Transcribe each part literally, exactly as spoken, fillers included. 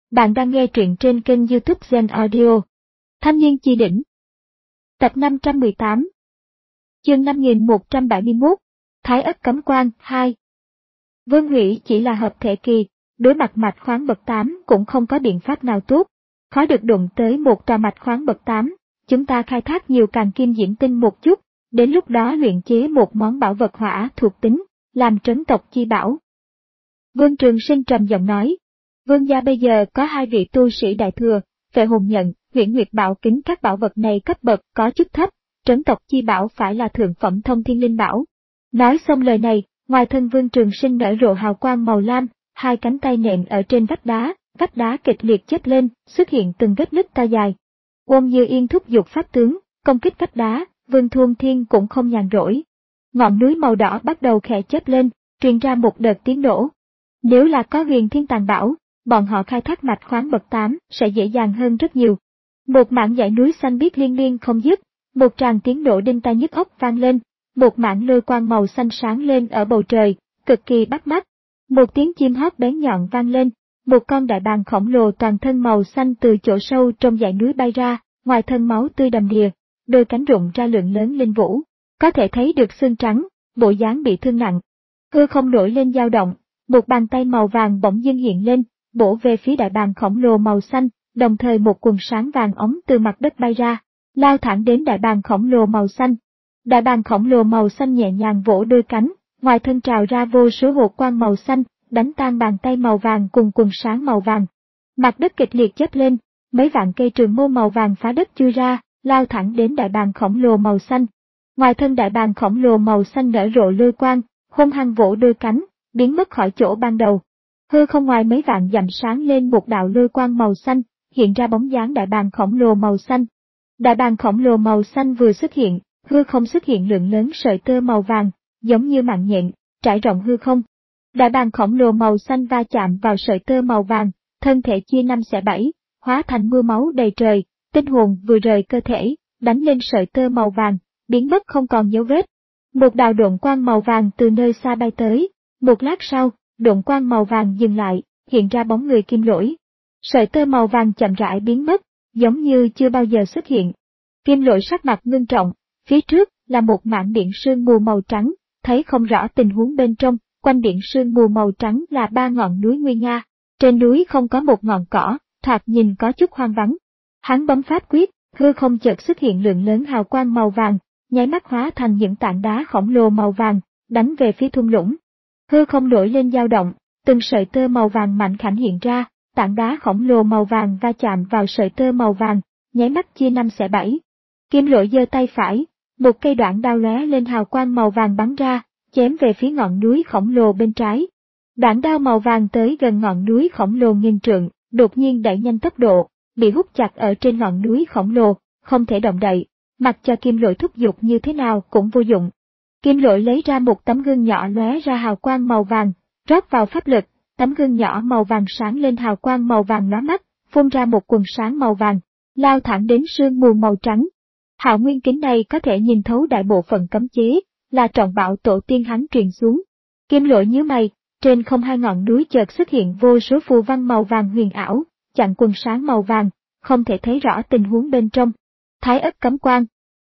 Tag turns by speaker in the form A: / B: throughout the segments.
A: Bạn đang nghe truyện trên kênh YouTube Zen Audio. Thanh niên chi đỉnh. Tập năm trăm mười tám. Chương năm nghìn một trăm bảy mươi mốt. Thái ất cấm quan hai. Vương Hủy chỉ là hợp thể kỳ, đối mặt mạch khoáng bậc tám cũng không có biện pháp nào tốt. Khó được đụng tới một tòa mạch khoáng bậc tám, chúng ta khai thác nhiều càng kim diễn tinh một chút, đến lúc đó luyện chế một món bảo vật hỏa thuộc tính, làm trấn tộc chi bảo. Vương Trường Sinh trầm giọng nói. Vương gia bây giờ có hai vị tu sĩ đại thừa, Vệ Hồn Nhận, Huyễn Nguyệt Bảo Kính, các bảo vật này cấp bậc có chút thấp, trấn tộc chi bảo phải là thượng phẩm thông thiên linh bảo. Nói xong lời này, ngoài thân Vương Trường Sinh nở rộ hào quang màu lam, hai cánh tay nện ở trên vách đá, vách đá kịch liệt chớp lên, xuất hiện từng vết nứt to dài. Ôn Như Yên thúc giục pháp tướng, công kích vách đá, Vương Thuôn Thiên cũng không nhàn rỗi. Ngọn núi màu đỏ bắt đầu khẽ chớp lên, truyền ra một đợt tiếng nổ. Nếu là có Huyền Thiên Tàng Bảo, bọn họ khai thác mạch khoáng bậc tám sẽ dễ dàng hơn rất nhiều. Một mảng dãy núi xanh biếc liên miên không dứt, một tràng tiếng nổ đinh tai nhức óc vang lên, một mảng lôi quang màu xanh sáng lên ở bầu trời, cực kỳ bắt mắt. Một tiếng chim hót bén nhọn vang lên, một con đại bàng khổng lồ toàn thân màu xanh từ chỗ sâu trong dãy núi bay ra, ngoài thân máu tươi đầm đìa, đôi cánh rụng ra lượng lớn linh vũ, có thể thấy được xương trắng, bộ dáng bị thương nặng. Hư không nổi lên dao động, một bàn tay màu vàng bỗng dưng hiện lên, bổ về phía đại bàng khổng lồ màu xanh, đồng thời một quần sáng vàng ống từ mặt đất bay ra, lao thẳng đến đại bàng khổng lồ màu xanh. Đại bàng khổng lồ màu xanh nhẹ nhàng vỗ đôi cánh, ngoài thân trào ra vô số hột quang màu xanh, đánh tan bàn tay màu vàng cùng quần sáng màu vàng. Mặt đất kịch liệt chớp lên, mấy vạn cây trường mâu màu vàng phá đất chui ra, lao thẳng đến đại bàng khổng lồ màu xanh. Ngoài thân đại bàng khổng lồ màu xanh nở rộ lôi quang, hung hăng vỗ đôi cánh, biến mất khỏi chỗ ban đầu. Hư không ngoài mấy vạn dặm sáng lên một đạo lôi quang màu xanh, hiện ra bóng dáng đại bàng khổng lồ màu xanh. Đại bàng khổng lồ màu xanh vừa xuất hiện, hư không xuất hiện lượng lớn sợi tơ màu vàng, giống như mạng nhện, trải rộng hư không. Đại bàng khổng lồ màu xanh va chạm vào sợi tơ màu vàng, thân thể chia năm xẻ bảy, hóa thành mưa máu đầy trời, tinh hồn vừa rời cơ thể, đánh lên sợi tơ màu vàng, biến mất không còn dấu vết. Một đạo độn quang màu vàng từ nơi xa bay tới, một lát sau, độn quang màu vàng dừng lại, hiện ra bóng người Kim Lỗi. Sợi tơ màu vàng chậm rãi biến mất, giống như chưa bao giờ xuất hiện. Kim Lỗi sắc mặt ngưng trọng, phía trước là một mảng biển sương mù màu trắng, thấy không rõ tình huống bên trong, quanh biển sương mù màu trắng là ba ngọn núi nguy nga, trên núi không có một ngọn cỏ, thoạt nhìn có chút hoang vắng. Hắn bấm pháp quyết, hư không chợt xuất hiện lượng lớn hào quang màu vàng, nháy mắt hóa thành những tảng đá khổng lồ màu vàng, đánh về phía thung lũng. Hư không nổi lên dao động, từng sợi tơ màu vàng mạnh khảnh hiện ra, tảng đá khổng lồ màu vàng va chạm vào sợi tơ màu vàng, nháy mắt chia năm xẻ bảy. Kim Lỗi giơ tay phải, một cây đoạn đao lóe lên hào quang màu vàng bắn ra, chém về phía ngọn núi khổng lồ bên trái. Đoạn đao màu vàng tới gần ngọn núi khổng lồ nghìn trượng, đột nhiên đẩy nhanh tốc độ, bị hút chặt ở trên ngọn núi khổng lồ, không thể động đậy, mặc cho Kim Lỗi thúc giục như thế nào cũng vô dụng. Kim Lỗi lấy ra một tấm gương nhỏ lóe ra hào quang màu vàng, rót vào pháp lực, tấm gương nhỏ màu vàng sáng lên hào quang màu vàng lóa mắt, phun ra một quần sáng màu vàng, lao thẳng đến sương mù màu trắng. Hạo nguyên kính này có thể nhìn thấu đại bộ phận cấm chế, là trọng bảo tổ tiên hắn truyền xuống. Kim Lỗi nhíu mày, trên không hai ngọn núi chợt xuất hiện vô số phù văn màu vàng huyền ảo, chặn quần sáng màu vàng, không thể thấy rõ tình huống bên trong. Thái ất cấm quan.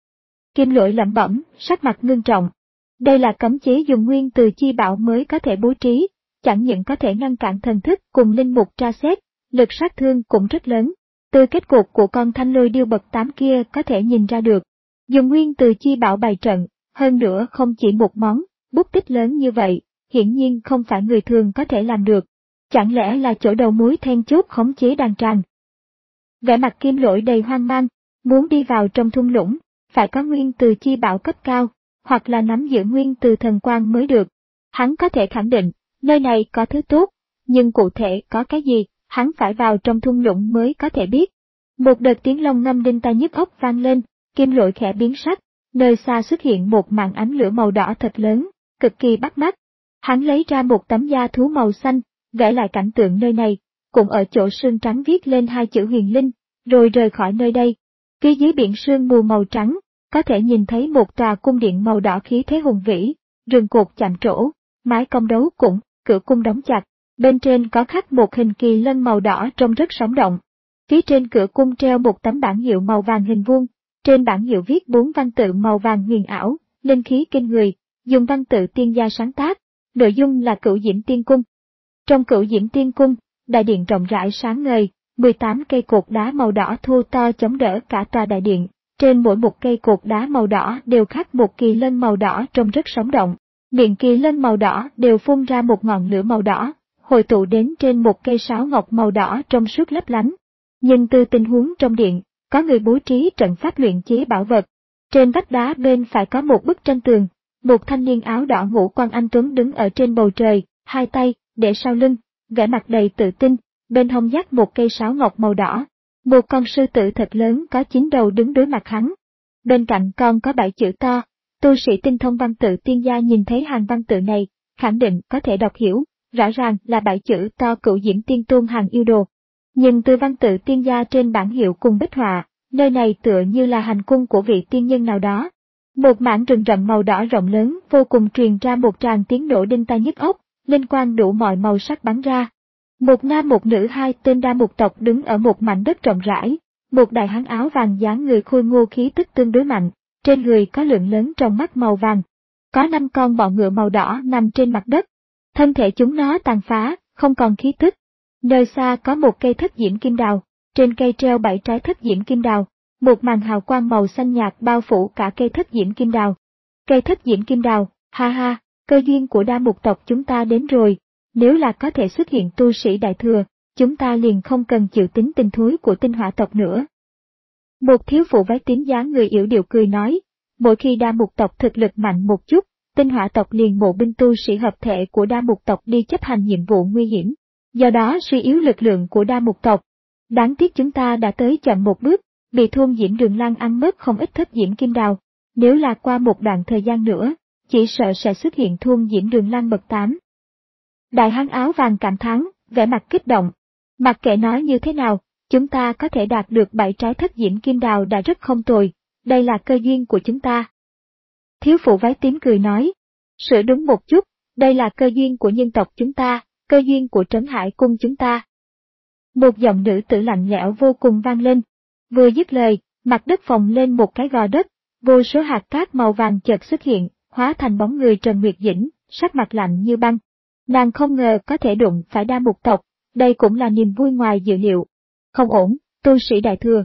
A: Kim Lỗi lẩm bẩm, sắc mặt ngưng trọng. Đây là cấm chế dùng nguyên từ chi bảo mới có thể bố trí, chẳng những có thể ngăn cản thần thức cùng linh mục tra xét, lực sát thương cũng rất lớn. Từ kết cục của con thanh lôi điêu bậc tám kia có thể nhìn ra được. Dùng nguyên từ chi bảo bày trận, hơn nữa không chỉ một món, bút tích lớn như vậy, hiển nhiên không phải người thường có thể làm được. Chẳng lẽ là chỗ đầu mối then chốt khống chế đàn tràng? Vẻ mặt Kim Lỗi đầy hoang mang, muốn đi vào trong thung lũng, phải có nguyên từ chi bảo cấp cao, hoặc là nắm giữ nguyên từ thần quang mới được. Hắn có thể khẳng định, nơi này có thứ tốt, nhưng cụ thể có cái gì, hắn phải vào trong thung lũng mới có thể biết. Một đợt tiếng long ngâm đinh tai nhức óc vang lên, Kim Lỗi khẽ biến sắc, nơi xa xuất hiện một màn ánh lửa màu đỏ thật lớn, cực kỳ bắt mắt. Hắn lấy ra một tấm da thú màu xanh, vẽ lại cảnh tượng nơi này, cũng ở chỗ sương trắng viết lên hai chữ huyền linh, rồi rời khỏi nơi đây. Phía dưới biển sương mù màu trắng, có thể nhìn thấy một tòa cung điện màu đỏ khí thế hùng vĩ, rừng cột chạm trổ, mái cong đấu cũng, cửa cung đóng chặt. Bên trên có khắc một hình kỳ lân màu đỏ trông rất sống động. Phía trên cửa cung treo một tấm bảng hiệu màu vàng hình vuông, trên bảng hiệu viết bốn văn tự màu vàng huyền ảo, linh khí kinh người, dùng văn tự tiên gia sáng tác, nội dung là Cửu Diễm Tiên Cung. Trong Cửu Diễm Tiên Cung, đại điện rộng rãi sáng ngời, mười tám cây cột đá màu đỏ thô to chống đỡ cả tòa đại điện, trên mỗi một cây cột đá màu đỏ đều khắc một kỳ lân màu đỏ trông rất sống động. Miệng kỳ lân màu đỏ đều phun ra một ngọn lửa màu đỏ, hội tụ đến trên một cây sáo ngọc màu đỏ trong suốt lấp lánh. Nhưng từ tình huống trong điện, có người bố trí trận pháp luyện chế bảo vật. Trên vách đá bên phải có một bức tranh tường, một thanh niên áo đỏ ngũ quan anh tuấn đứng ở trên bầu trời, hai tay để sau lưng, vẻ mặt đầy tự tin, bên hông dắt một cây sáo ngọc màu đỏ. Một con sư tử thật lớn có chín đầu đứng đối mặt hắn. Bên cạnh còn có bảy chữ to. Tu sĩ tinh thông văn tự tiên gia nhìn thấy hàng văn tự này, khẳng định có thể đọc hiểu, rõ ràng là bảy chữ to Cửu Diễm Tiên Tôn hàng yêu đồ. Nhưng từ văn tự tiên gia trên bảng hiệu cùng bích họa, nơi này tựa như là hành cung của vị tiên nhân nào đó. Một mảng rừng rậm màu đỏ rộng lớn vô cùng truyền ra một tràng tiếng nổ đinh tai nhức óc, linh quang đủ mọi màu sắc bắn ra. Một nam một nữ hai tên đa mục tộc đứng ở một mảnh đất rộng rãi, một đại hán áo vàng dáng người khôi ngô khí tức tương đối mạnh, trên người có lượng lớn trong mắt màu vàng. Có năm con bọ ngựa màu đỏ nằm trên mặt đất, thân thể chúng nó tàn phá, không còn khí tức. Nơi xa có một cây thất diễm kim đào, trên cây treo bảy trái thất diễm kim đào, một màn hào quang màu xanh nhạt bao phủ cả cây thất diễm kim đào. Cây thất diễm kim đào, ha ha, cơ duyên của đa mục tộc chúng ta đến rồi, nếu là có thể xuất hiện tu sĩ đại thừa, chúng ta liền không cần chịu tính tình thúi của tinh hỏa tộc nữa. Một thiếu phụ váy tím dáng người yểu điệu cười nói, mỗi khi đa mục tộc thực lực mạnh một chút, tinh hỏa tộc liền mộ binh tu sĩ hợp thể của đa mục tộc đi chấp hành nhiệm vụ nguy hiểm, do đó suy yếu lực lượng của đa mục tộc. Đáng tiếc chúng ta đã tới chậm một bước, bị thôn Diễm Đường Lan ăn mất không ít thất diễm kim đào, nếu là qua một đoạn thời gian nữa, chỉ sợ sẽ xuất hiện thôn Diễm Đường Lan bậc tám. Đại hán áo vàng cảm thán, vẻ mặt kích động. Mặc kệ nói như thế nào, chúng ta có thể đạt được bảy trái thất diễm kim đào đã rất không tồi, đây là cơ duyên của chúng ta. Thiếu phụ váy tím cười nói, sửa đúng một chút, đây là cơ duyên của nhân tộc chúng ta, cơ duyên của Trấn Hải cung chúng ta. Một giọng nữ tử lạnh lẽo vô cùng vang lên. Vừa dứt lời, mặt đất phồng lên một cái gò đất, vô số hạt cát màu vàng chợt xuất hiện, hóa thành bóng người Trần Nguyệt Dĩnh, sắc mặt lạnh như băng. Nàng không ngờ có thể đụng phải đa mục tộc, đây cũng là niềm vui ngoài dự liệu. Không ổn, tu sĩ đại thừa.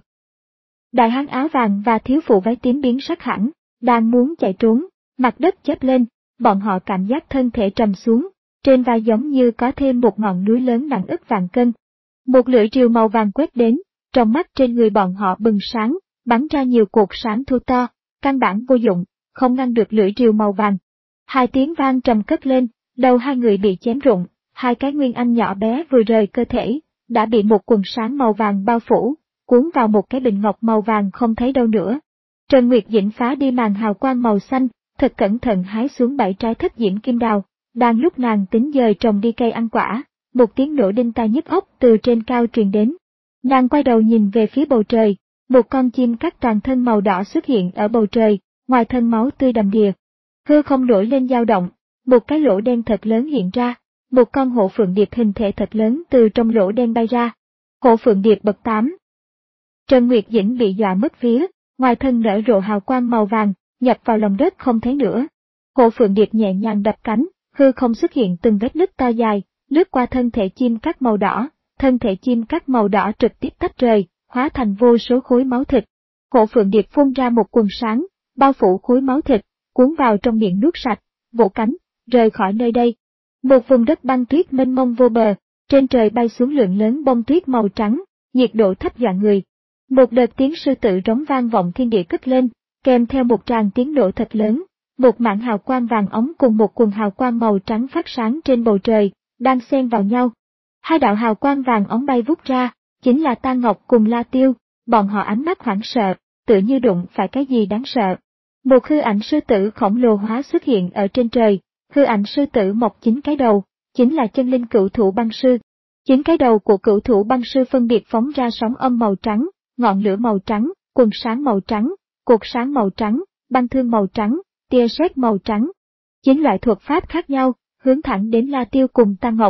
A: Đại hán áo vàng và thiếu phụ váy tím biến sắc hẳn, đang muốn chạy trốn, mặt đất chớp lên, bọn họ cảm giác thân thể trầm xuống, trên vai giống như có thêm một ngọn núi lớn nặng ức vạn cân. Một lưỡi rìu màu vàng quét đến, trong mắt trên người bọn họ bừng sáng, bắn ra nhiều cột sáng thu to, căn bản vô dụng, không ngăn được lưỡi rìu màu vàng. Hai tiếng vang trầm cất lên, đầu hai người bị chém rụng, hai cái nguyên anh nhỏ bé vừa rời cơ thể, đã bị một quần sáng màu vàng bao phủ, cuốn vào một cái bình ngọc màu vàng không thấy đâu nữa. Trần Nguyệt Dĩnh phá đi màn hào quang màu xanh, thật cẩn thận hái xuống bảy trái thất diễm kim đào, đang lúc nàng tính dời trồng đi cây ăn quả, một tiếng nổ đinh tai nhức óc từ trên cao truyền đến. Nàng quay đầu nhìn về phía bầu trời, một con chim cắt toàn thân màu đỏ xuất hiện ở bầu trời, ngoài thân máu tươi đầm đìa. Hư không nổi lên dao động, một cái lỗ đen thật lớn hiện ra, một con hổ phượng điệp hình thể thật lớn từ trong lỗ đen bay ra. Hổ phượng điệp bậc tám. Trần Nguyệt Dĩnh bị dọa mất vía, ngoài thân nở rộ hào quang màu vàng, nhập vào lòng đất không thấy nữa. Hổ phượng điệp nhẹ nhàng đập cánh, hư không xuất hiện từng vết nứt to dài, lướt qua thân thể chim cắt màu đỏ, thân thể chim cắt màu đỏ trực tiếp tách rời, hóa thành vô số khối máu thịt. Hổ phượng điệp phun ra một quần sáng, bao phủ khối máu thịt, cuốn vào trong miệng nuốt sạch, vỗ cánh, rời khỏi nơi đây. Một vùng đất băng tuyết mênh mông vô bờ, trên trời bay xuống lượng lớn bông tuyết màu trắng, nhiệt độ thấp dọa người. Một đợt tiếng sư tử rống vang vọng thiên địa cất lên, kèm theo một tràng tiếng nổ thật lớn, một mảng hào quang vàng óng cùng một quần hào quang màu trắng phát sáng trên bầu trời, đang xen vào nhau. Hai đạo hào quang vàng óng bay vút ra, chính là Tang Ngọc cùng La Tiêu, bọn họ ánh mắt hoảng sợ, tựa như đụng phải cái gì đáng sợ. Một hư ảnh sư tử khổng lồ hóa xuất hiện ở trên trời, hư ảnh sư tử mọc chín cái đầu, chính là chân linh cửu thủ băng sư. Chín cái đầu của cửu thủ băng sư phân biệt phóng ra sóng âm màu trắng, ngọn lửa màu trắng, quần sáng màu trắng, cột sáng màu trắng, băng thương màu trắng, tia sét màu trắng. Chín loại thuật pháp khác nhau, hướng thẳng đến La Tiêu cùng Tang Ngọc.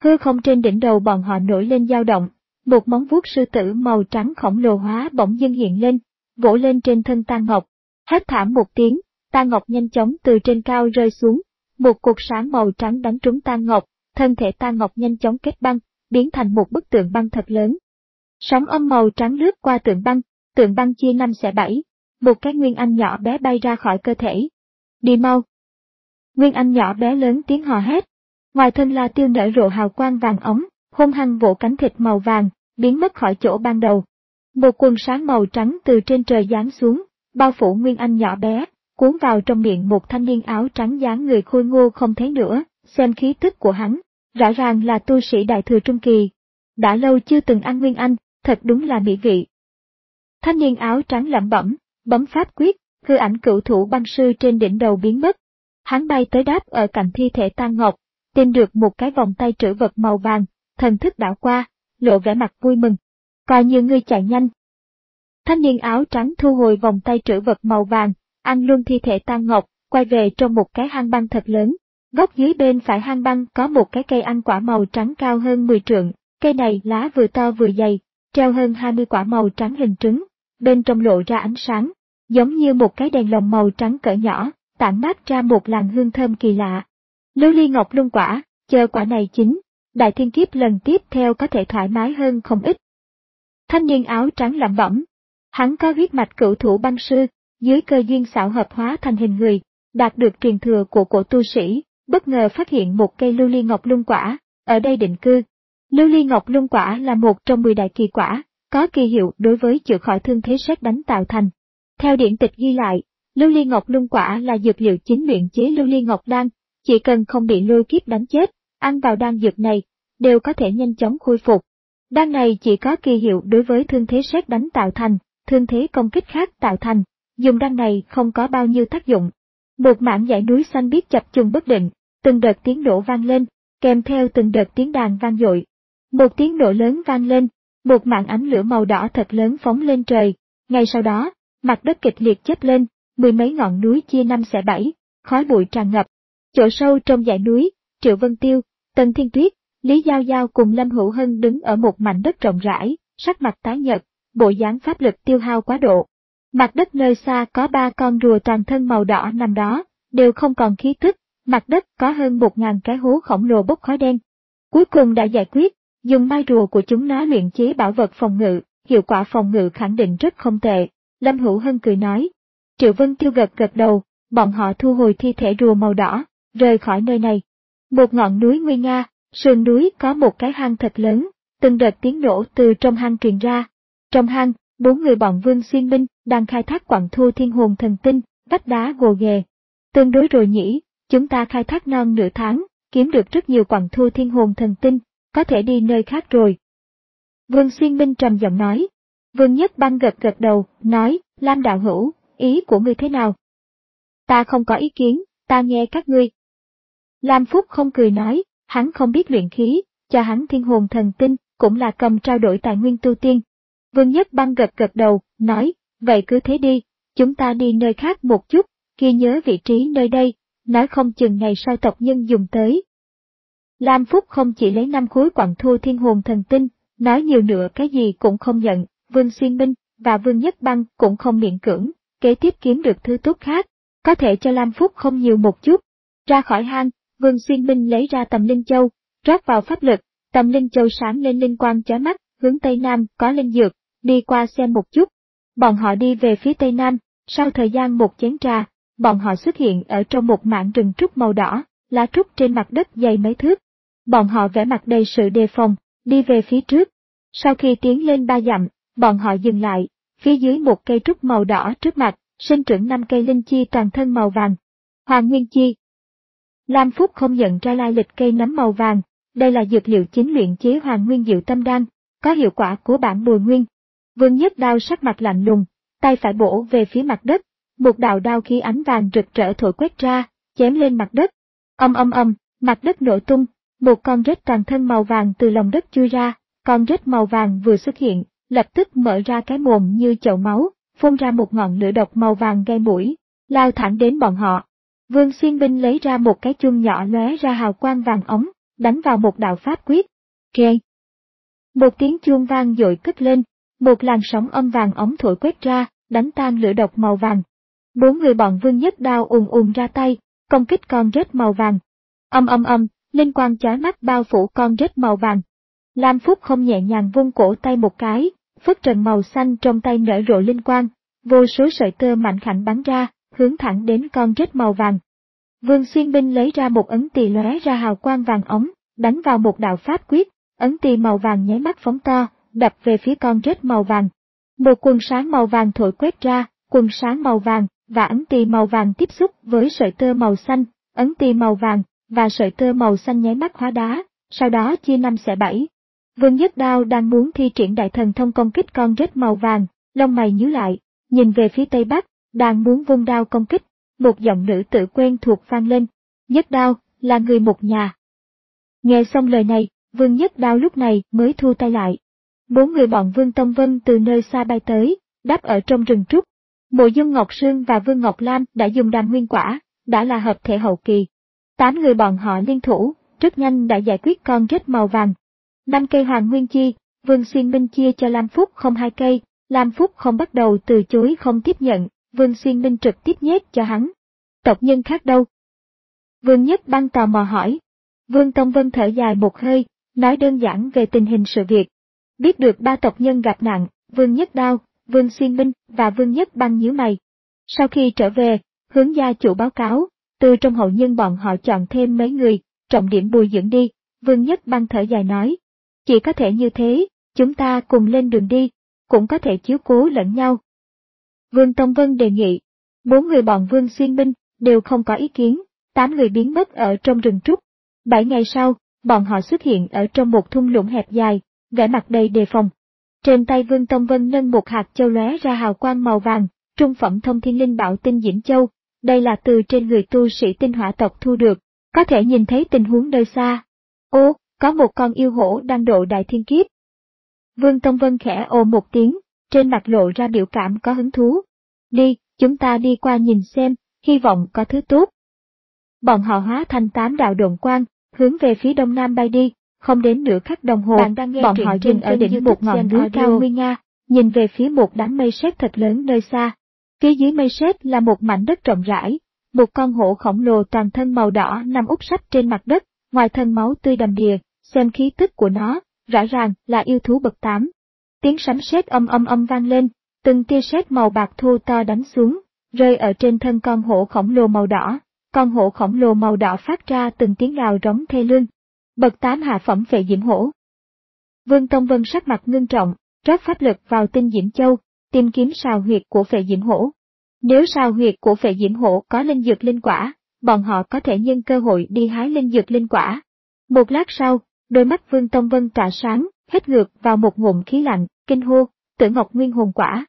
A: Hư không trên đỉnh đầu bọn họ nổi lên dao động, một móng vuốt sư tử màu trắng khổng lồ hóa bỗng dưng hiện lên, vỗ lên trên thân Tang Ngọc. Hét thảm một tiếng, Tang Ngọc nhanh chóng từ trên cao rơi xuống, một cột sáng màu trắng đánh trúng Tang Ngọc, thân thể Tang Ngọc nhanh chóng kết băng, biến thành một bức tượng băng thật lớn. Sóng âm màu trắng lướt qua tượng băng, tượng băng chia năm xẻ bảy, một cái Nguyên Anh nhỏ bé bay ra khỏi cơ thể. Đi mau! Nguyên Anh nhỏ bé lớn tiếng hò hét. Ngoài thân La Tiêu nở rộ hào quang vàng ống, hung hăng vỗ cánh thịt màu vàng, biến mất khỏi chỗ ban đầu. Một quần sáng màu trắng từ trên trời giáng xuống, bao phủ Nguyên Anh nhỏ bé, cuốn vào trong miệng một thanh niên áo trắng dáng người khôi ngô không thấy nữa, xem khí tức của hắn, rõ ràng là tu sĩ đại thừa trung kỳ. Đã lâu chưa từng ăn Nguyên Anh, thật đúng là mỹ vị. Thanh niên áo trắng lẩm bẩm, bấm pháp quyết, hư ảnh cửu thủ băng sư trên đỉnh đầu biến mất. Hắn bay tới đáp ở cạnh thi thể Tang Ngọc, tìm được một cái vòng tay trữ vật màu vàng, thần thức đảo qua, lộ vẻ mặt vui mừng. Coi như ngươi chạy nhanh. Thanh niên áo trắng thu hồi vòng tay trữ vật màu vàng, ăn luôn thi thể Tang Ngọc, quay về trong một cái hang băng thật lớn. Góc dưới bên phải hang băng có một cái cây ăn quả màu trắng cao hơn mười trượng, cây này lá vừa to vừa dày, treo hơn hai mươi quả màu trắng hình trứng, bên trong lộ ra ánh sáng, giống như một cái đèn lồng màu trắng cỡ nhỏ, tản mát ra một làn hương thơm kỳ lạ. Lưu ly ngọc luân quả, chờ quả này chín, đại thiên kiếp lần tiếp theo có thể thoải mái hơn không ít. Thanh niên áo trắng lẩm bẩm, hắn có huyết mạch cửu thủ băng sư, dưới cơ duyên xảo hợp hóa thành hình người, đạt được truyền thừa của cổ tu sĩ, bất ngờ phát hiện một cây lưu ly ngọc luân quả, ở đây định cư. Lưu ly ngọc luân quả là một trong mười đại kỳ quả, có kỳ hiệu đối với chữa khỏi thương thế sét đánh tạo thành. Theo điển tịch ghi lại, lưu ly ngọc luân quả là dược liệu chính luyện chế lưu ly ngọc đan, chỉ cần không bị lôi kiếp đánh chết, ăn vào đan dược này, đều có thể nhanh chóng khôi phục. Đan này chỉ có kỳ hiệu đối với thương thế sét đánh tạo thành, thương thế công kích khác tạo thành, dùng đan này không có bao nhiêu tác dụng. Một mảng dãy núi xanh biếc chập chùng bất định, từng đợt tiếng nổ vang lên, kèm theo từng đợt tiếng đàn vang dội. Một tiếng nổ lớn vang lên, một mảng ánh lửa màu đỏ thật lớn phóng lên trời, ngay sau đó, mặt đất kịch liệt chớp lên, mười mấy ngọn núi chia năm xẻ bảy, khói bụi tràn ngập. Chỗ sâu trong dãy núi, Triệu Vân Tiêu, Tần Thiên Tuyết, Lý Giao Giao cùng Lâm Hữu Hân đứng ở một mảnh đất rộng rãi, sắc mặt tái nhợt, bộ dáng pháp lực tiêu hao quá độ. Mặt đất nơi xa có ba con rùa toàn thân màu đỏ nằm đó, đều không còn khí tức, mặt đất có hơn một ngàn cái hố khổng lồ bốc khói đen. Cuối cùng đã giải quyết, dùng mai rùa của chúng nó luyện chế bảo vật phòng ngự, hiệu quả phòng ngự khẳng định rất không tệ. Lâm Hữu Hân cười nói. Triệu Vân Tiêu gật gật đầu, bọn họ thu hồi thi thể rùa màu đỏ, rời khỏi nơi này. Một ngọn núi nguy nga, sườn núi có một cái hang thật lớn, từng đợt tiếng nổ từ trong hang truyền ra. Trong hang, bốn người bọn Vương Xuyên Minh đang khai thác quặng thu thiên hồn thần tinh, vách đá gồ ghề. Tương đối rồi nhỉ, chúng ta khai thác non nửa tháng, kiếm được rất nhiều quặng thu thiên hồn thần tinh, có thể đi nơi khác rồi. Vương Xuyên Minh trầm giọng nói. Vương Nhất Băng gật gật đầu, nói, Lam đạo hữu, ý của ngươi thế nào? Ta không có ý kiến, ta nghe các ngươi. Lam Phúc không cười nói, hắn không biết luyện khí, cho hắn thiên hồn thần tinh, cũng là cầm trao đổi tài nguyên tu tiên. Vương Nhất Băng gật gật đầu, nói, vậy cứ thế đi, chúng ta đi nơi khác một chút, ghi nhớ vị trí nơi đây, nói không chừng ngày sau tộc nhân dùng tới. Lam Phúc không chỉ lấy năm khối quặng thu thiên hồn thần tinh, nói nhiều nữa cái gì cũng không nhận, Vương Xuyên Minh và Vương Nhất Băng cũng không miễn cưỡng, kế tiếp kiếm được thứ tốt khác, có thể cho Lam Phúc không nhiều một chút. Ra khỏi hang, Vương Xuyên Minh lấy ra tầm linh châu, rót vào pháp lực, tầm linh châu sáng lên linh quang chói mắt, hướng Tây Nam có linh dược, đi qua xem một chút. Bọn họ đi về phía Tây Nam, sau thời gian một chén trà, bọn họ xuất hiện ở trong một mảng rừng trúc màu đỏ, lá trúc trên mặt đất dày mấy thước. Bọn họ vẻ mặt đầy sự đề phòng, đi về phía trước. Sau khi tiến lên ba dặm, bọn họ dừng lại, phía dưới một cây trúc màu đỏ trước mặt, sinh trưởng năm cây linh chi toàn thân màu vàng. Hoàng Nguyên Chi. Lam Phúc không nhận ra lai lịch cây nấm màu vàng, đây là dược liệu chính luyện chế Hoàng Nguyên Diệu Tâm Đan, có hiệu quả của bản Bùi Nguyên. Vương Nhất Đao sắc mặt lạnh lùng, tay phải bổ về phía mặt đất, một đạo đao khí ánh vàng rực rỡ thổi quét ra, chém lên mặt đất. Âm âm âm, mặt đất nổ tung, một con rết toàn thân màu vàng từ lòng đất chui ra, con rết màu vàng vừa xuất hiện, lập tức mở ra cái mồm như chậu máu, phun ra một ngọn lửa độc màu vàng gây mũi, lao thẳng đến bọn họ. Vương Xuyên Binh lấy ra một cái chuông nhỏ lóe ra hào quang vàng ống, đánh vào một đạo pháp quyết. Keng. Một tiếng chuông vang dội cất lên, một làn sóng âm vàng ống thổi quét ra, đánh tan lửa độc màu vàng. Bốn người bọn Vương Nhất Đao ùn ùn ra tay, công kích con rết màu vàng. Âm âm âm, linh quang chói mắt bao phủ con rết màu vàng. Lam Phúc không nhẹ nhàng vung cổ tay một cái, phất trần màu xanh trong tay nở rộ linh quang, vô số sợi tơ mạnh khảnh bắn ra, hướng thẳng đến con rết màu vàng. Vương Xuyên Binh lấy ra một ấn tỳ lóe ra hào quang vàng ống, đánh vào một đạo pháp quyết, ấn tỳ màu vàng nháy mắt phóng to, đập về phía con rết màu vàng. Một quần sáng màu vàng thổi quét ra, quần sáng màu vàng và ấn tỳ màu vàng tiếp xúc với sợi tơ màu xanh, ấn tỳ màu vàng và sợi tơ màu xanh nháy mắt hóa đá, sau đó chia năm xẻ bảy. Vương Nhất Đao đang muốn thi triển đại thần thông công kích con rết màu vàng, lông mày nhíu lại, nhìn về phía tây bắc, đang muốn vung đao công kích, một giọng nữ tự quen thuộc vang lên, Nhất Đao, là người một nhà. Nghe xong lời này, Vương Nhất Đao lúc này mới thu tay lại. Bốn người bọn Vương Tông Vân từ nơi xa bay tới, đáp ở trong rừng trúc. Mộ Dung Ngọc Sương và Vương Ngọc Lam đã dùng đàm nguyên quả, đã là hợp thể hậu kỳ. Tám người bọn họ liên thủ, rất nhanh đã giải quyết con rết màu vàng. Năm cây hoàng nguyên chi, Vương Xuyên Binh chia cho Lam Phúc không hai cây, Lam Phúc không bắt đầu từ chối không tiếp nhận, Vương Xuyên Binh trực tiếp nhét cho hắn. Tộc nhân khác đâu? Vương Nhất Băng tò mò hỏi. Vương Tông Vân thở dài một hơi, nói đơn giản về tình hình sự việc. Biết được ba tộc nhân gặp nạn, Vương Nhất Đao, Vương Xuyên Binh và Vương Nhất Băng nhíu mày. Sau khi trở về, hướng gia chủ báo cáo, từ trong hậu nhân bọn họ chọn thêm mấy người, trọng điểm bồi dưỡng đi, Vương Nhất Băng thở dài nói. Chỉ có thể như thế, chúng ta cùng lên đường đi, cũng có thể chiếu cố lẫn nhau. Vương Tông Vân đề nghị, bốn người bọn Vương Xuyên Binh đều không có ý kiến, tám người biến mất ở trong rừng trúc. Bảy ngày sau, bọn họ xuất hiện ở trong một thung lũng hẹp dài, vẻ mặt đầy đề phòng. Trên tay Vương Tông Vân nâng một hạt châu lóe ra hào quang màu vàng, trung phẩm thông thiên linh bảo tinh diễm châu, đây là từ trên người tu sĩ tinh hỏa tộc thu được, có thể nhìn thấy tình huống nơi xa. Ô, có một con yêu hổ đang độ đại thiên kiếp. Vương Tông Vân khẽ ồ một tiếng, trên mặt lộ ra biểu cảm có hứng thú. Đi, chúng ta đi qua nhìn xem, hy vọng có thứ tốt. Bọn họ hóa thành tám đạo độn quang, hướng về phía đông nam bay đi, không đến nửa khắc đồng hồ, bọn họ dừng ở đỉnh một ngọn núi cao nguy nga, nhìn về phía một đám mây sét thật lớn nơi xa. Phía dưới mây sét là một mảnh đất rộng rãi, một con hổ khổng lồ toàn thân màu đỏ nằm úp sấp trên mặt đất, ngoài thân máu tươi đầm đìa, xem khí tức của nó, rõ ràng là yêu thú bậc tám. Tiếng sấm sét âm âm âm vang lên, từng tia sét màu bạc thô to đánh xuống, rơi ở trên thân con hổ khổng lồ màu đỏ. Con hổ khổng lồ màu đỏ phát ra từng tiếng gào rống thê lương. Bậc tám hạ phẩm Phệ Diễm Hổ. Vương Tông Vân sắc mặt ngưng trọng, rót pháp lực vào tinh diễm châu, tìm kiếm sào huyệt của Phệ Diễm Hổ. Nếu sào huyệt của Phệ Diễm Hổ có linh dược linh quả, bọn họ có thể nhân cơ hội đi hái linh dược linh quả. Một lát sau, đôi mắt Vương Tông Vân tỏa sáng, hít ngược vào một ngụm khí lạnh, kinh hô, Tử Ngọc Nguyên Hồn Quả.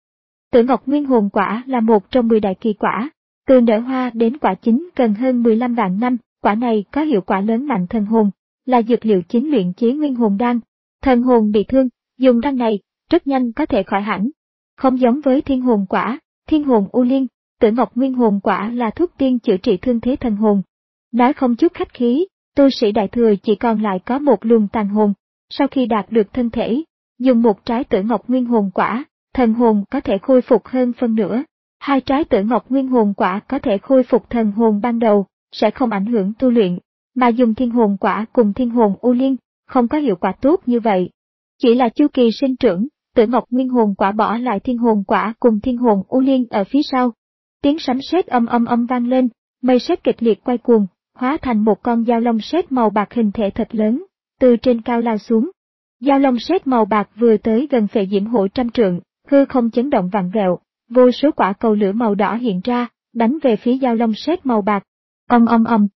A: Tử Ngọc Nguyên Hồn Quả là một trong mười đại kỳ quả. Từ nở hoa đến quả chín cần hơn mười lăm vạn năm, quả này có hiệu quả lớn mạnh thần hồn, là dược liệu chính luyện chế nguyên hồn đan. Thần hồn bị thương, dùng đan này, rất nhanh có thể khỏi hẳn. Không giống với thiên hồn quả, thiên hồn u liên, Tử Ngọc Nguyên Hồn Quả là thuốc tiên chữa trị thương thế thần hồn. Nói không chút khách khí, tu sĩ đại thừa chỉ còn lại có một luồng tàn hồn, sau khi đạt được thân thể, dùng một trái Tử Ngọc Nguyên Hồn Quả, thần hồn có thể khôi phục hơn phân nửa. Hai trái Tử Ngọc Nguyên Hồn Quả có thể khôi phục thần hồn ban đầu, sẽ không ảnh hưởng tu luyện, mà dùng thiên hồn quả cùng thiên hồn u liên, không có hiệu quả tốt như vậy. Chỉ là chu kỳ sinh trưởng, Tử Ngọc Nguyên Hồn Quả bỏ lại thiên hồn quả cùng thiên hồn u liên ở phía sau. Tiếng sấm sét âm âm âm vang lên, mây sét kịch liệt quay cuồng, hóa thành một con dao long sét màu bạc hình thể thật lớn, từ trên cao lao xuống. Dao long sét màu bạc vừa tới gần Phệ Diễm Hổ trăm trượng, hư không chấn động vặn vẹo. Vô số quả cầu lửa màu đỏ hiện ra, đánh về phía dao long sét màu bạc. Ong ong ong.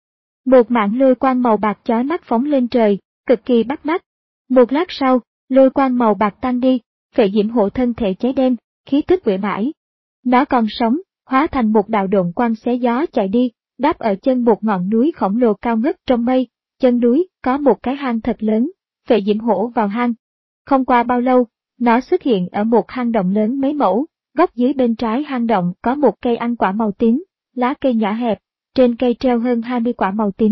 A: Một mảng lôi quang màu bạc chói mắt phóng lên trời, cực kỳ bắt mắt. Một lát sau, lôi quang màu bạc tan đi, Phệ Diễm Hổ thân thể cháy đen, khí tức uể mãi. Nó còn sống, hóa thành một đạo độn quang xé gió chạy đi, đáp ở chân một ngọn núi khổng lồ cao ngất trong mây. Chân núi có một cái hang thật lớn, Phệ Diễm Hổ vào hang. Không qua bao lâu, nó xuất hiện ở một hang động lớn mấy mẫu. Góc dưới bên trái hang động có một cây ăn quả màu tím, lá cây nhỏ hẹp, trên cây treo hơn hai mươi quả màu tím.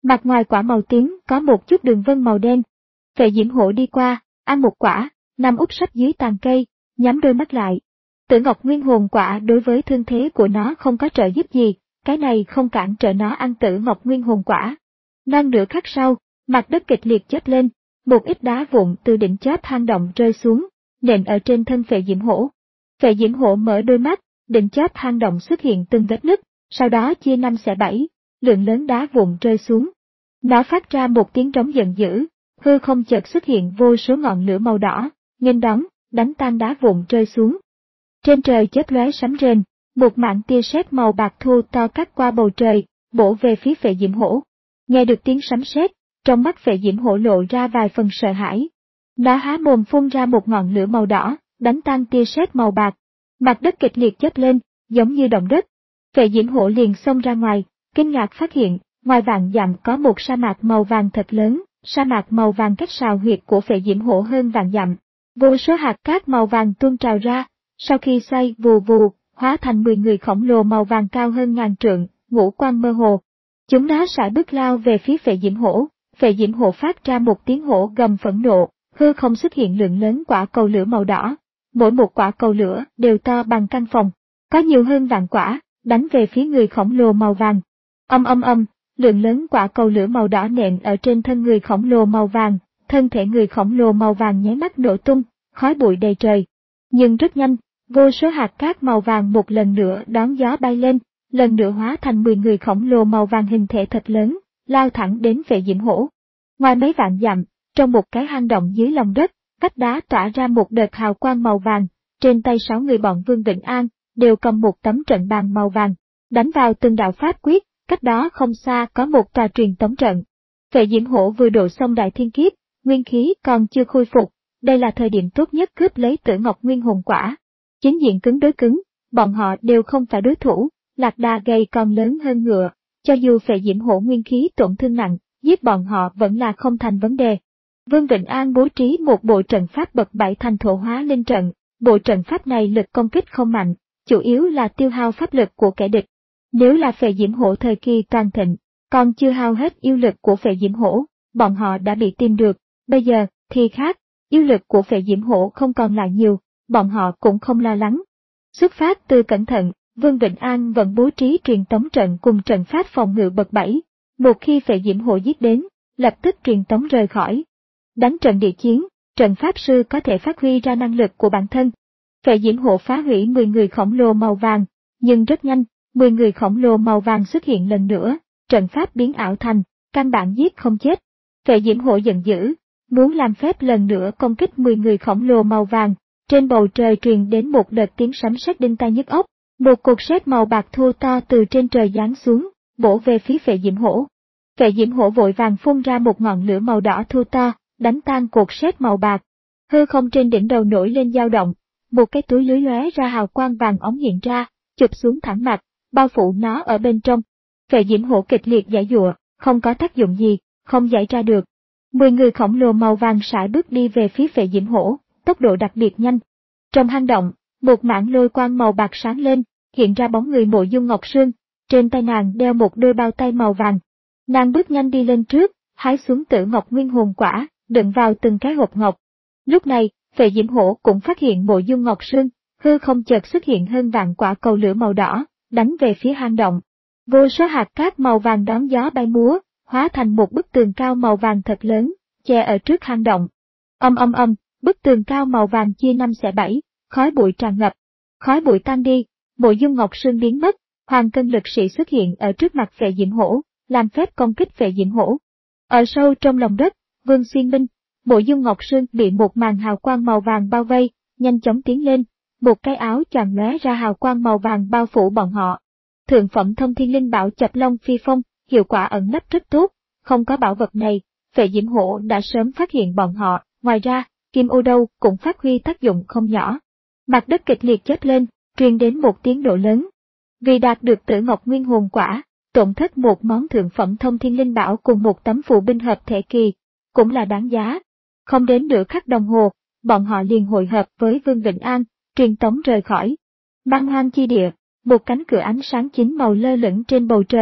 A: Mặt ngoài quả màu tím có một chút đường vân màu đen. Phệ diễm hổ đi qua, ăn một quả, nằm úp sấp dưới tàn cây, nhắm đôi mắt lại. Tử Ngọc Nguyên Hồn Quả đối với thương thế của nó không có trợ giúp gì, cái này không cản trở nó ăn Tử Ngọc Nguyên Hồn Quả. Non nửa khắc sau, mặt đất kịch liệt chớp lên, một ít đá vụn từ đỉnh chóp hang động rơi xuống, nện ở trên thân Phệ diễm hổ. Phệ diễm hổ mở đôi mắt, đỉnh chóp hang động xuất hiện từng vết nứt, sau đó chia năm xẻ bảy, lượng lớn đá vụn rơi xuống. Nó phát ra một tiếng rống giận dữ, hư không chợt xuất hiện vô số ngọn lửa màu đỏ, nghênh đón, đánh tan đá vụn rơi xuống. Trên trời chớp lóe sấm rền, một mảng tia sét màu bạc thô to cắt qua bầu trời, bổ về phía Phệ diễm hổ. Nghe được tiếng sấm sét, trong mắt Phệ diễm hổ lộ ra vài phần sợ hãi. Nó há mồm phun ra một ngọn lửa màu đỏ, đánh tan tia sét màu bạc. Mặt đất kịch liệt chớp lên, giống như động đất. Phệ diễm hổ liền xông ra ngoài, kinh ngạc phát hiện, ngoài vạn dặm có một sa mạc màu vàng thật lớn, sa mạc màu vàng cách sào huyệt của Phệ diễm hổ hơn vạn dặm. Vô số hạt cát màu vàng tuôn trào ra, sau khi xoay vù vù, hóa thành mười người khổng lồ màu vàng cao hơn ngàn trượng, ngũ quan mơ hồ. Chúng nó sải bước lao về phía Phệ diễm hổ, Phệ diễm hổ phát ra một tiếng hổ gầm phẫn nộ, hư không xuất hiện lượng lớn quả cầu lửa màu đỏ. Mỗi một quả cầu lửa đều to bằng căn phòng, có nhiều hơn vạn quả, đánh về phía người khổng lồ màu vàng. Âm âm âm, lượng lớn quả cầu lửa màu đỏ nện ở trên thân người khổng lồ màu vàng, thân thể người khổng lồ màu vàng nháy mắt nổ tung, khói bụi đầy trời. Nhưng rất nhanh, vô số hạt cát màu vàng một lần nữa đón gió bay lên, lần nữa hóa thành mười người khổng lồ màu vàng hình thể thật lớn, lao thẳng đến Phệ diễm hổ. Ngoài mấy vạn dặm, trong một cái hang động dưới lòng đất, vách đá tỏa ra một đợt hào quang màu vàng, trên tay sáu người bọn Vương Vĩnh An, đều cầm một tấm trận bàn màu vàng, đánh vào từng đạo pháp quyết, cách đó không xa có một tòa truyền tống trận. Phệ diễm hổ vừa độ xong đại thiên kiếp, nguyên khí còn chưa khôi phục, đây là thời điểm tốt nhất cướp lấy Tử Ngọc Nguyên Hồn Quả. Chính diện cứng đối cứng, bọn họ đều không phải đối thủ, lạc đà gầy còn lớn hơn ngựa, cho dù Phệ diễm hổ nguyên khí tổn thương nặng, giết bọn họ vẫn là không thành vấn đề. Vương Vĩnh An bố trí một bộ trận pháp bậc bảy thành thổ hóa linh trận, bộ trận pháp này lực công kích không mạnh, chủ yếu là tiêu hao pháp lực của kẻ địch. Nếu là Phệ diễm hổ thời kỳ toàn thịnh, còn chưa hao hết yêu lực của Phệ diễm hổ, bọn họ đã bị tìm được, bây giờ thì khác, yêu lực của Phệ diễm hổ không còn lại nhiều, bọn họ cũng không lo lắng. Xuất phát từ cẩn thận, Vương Vĩnh An vẫn bố trí truyền tống trận cùng trận pháp phòng ngự bậc bảy, một khi Phệ diễm hổ giết đến, lập tức truyền tống rời khỏi. Đánh trận địa chiến, trận pháp sư có thể phát huy ra năng lực của bản thân. Phệ diễm hổ phá hủy mười người khổng lồ màu vàng, nhưng rất nhanh, mười người khổng lồ màu vàng xuất hiện lần nữa, trận pháp biến ảo thành, căn bản giết không chết. Phệ diễm hổ giận dữ, muốn làm phép lần nữa công kích mười người khổng lồ màu vàng, trên bầu trời truyền đến một đợt tiếng sấm sét đinh tai nhức óc, một cột sét màu bạc thô to từ trên trời giáng xuống, bổ về phía Phệ diễm hổ. Phệ diễm hổ vội vàng phun ra một ngọn lửa màu đỏ thô to, đánh tan cột sét màu bạc. Hư không trên đỉnh đầu nổi lên dao động, một cái túi lưới lóe ra hào quang vàng óng hiện ra, chụp xuống thẳng mặt, bao phủ nó ở bên trong. Phệ diễm hổ kịch liệt giãy giụa, không có tác dụng gì, không giải ra được. Mười người khổng lồ màu vàng sải bước đi về phía Phệ diễm hổ, tốc độ đặc biệt nhanh. Trong hang động, một mảng lôi quang màu bạc sáng lên, hiện ra bóng người Mộ Dung Ngọc Sương, trên tay nàng đeo một đôi bao tay màu vàng. Nàng bước nhanh đi lên trước, hái xuống Tử Ngọc Nguyên Hồn Quả, đựng vào từng cái hộp ngọc. Lúc này, Phệ diễm hổ cũng phát hiện Mộ Dung Ngọc Sương, hư không chợt xuất hiện hơn vạn quả cầu lửa màu đỏ, đánh về phía hang động. Vô số hạt cát màu vàng đón gió bay múa, hóa thành một bức tường cao màu vàng thật lớn, che ở trước hang động. Âm âm âm, bức tường cao màu vàng chia năm xẻ bảy, khói bụi tràn ngập. Khói bụi tan đi, Mộ Dung Ngọc Sương biến mất, Hoàng Cân lực sĩ xuất hiện ở trước mặt Phệ diễm hổ, làm phép công kích Phệ diễm hổ. Ở sâu trong lòng đất, Vương Xuyên binh, Mộ Dung Ngọc Sương bị một màn hào quang màu vàng bao vây, nhanh chóng tiến lên, một cái áo choàng lóe ra hào quang màu vàng bao phủ bọn họ. Thượng phẩm thông thiên linh bảo Chập Long Phi Phong, hiệu quả ẩn nấp rất tốt, không có bảo vật này, Phệ diễm hổ đã sớm phát hiện bọn họ, ngoài ra, Kim Ô Đâu cũng phát huy tác dụng không nhỏ. Mặt đất kịch liệt chớp lên, truyền đến một tiếng nổ lớn. Vì đạt được Tử Ngọc Nguyên Hồn Quả, tổn thất một món thượng phẩm thông thiên linh bảo cùng một tấm phù binh hợp thể kỳ, cũng là đáng giá. Không đến nửa khắc đồng hồ, bọn họ liền hội hợp với Vương Vĩnh An, truyền tống rời khỏi. Băng hoang chi địa, một cánh cửa ánh sáng chín màu lơ lửng trên bầu trời,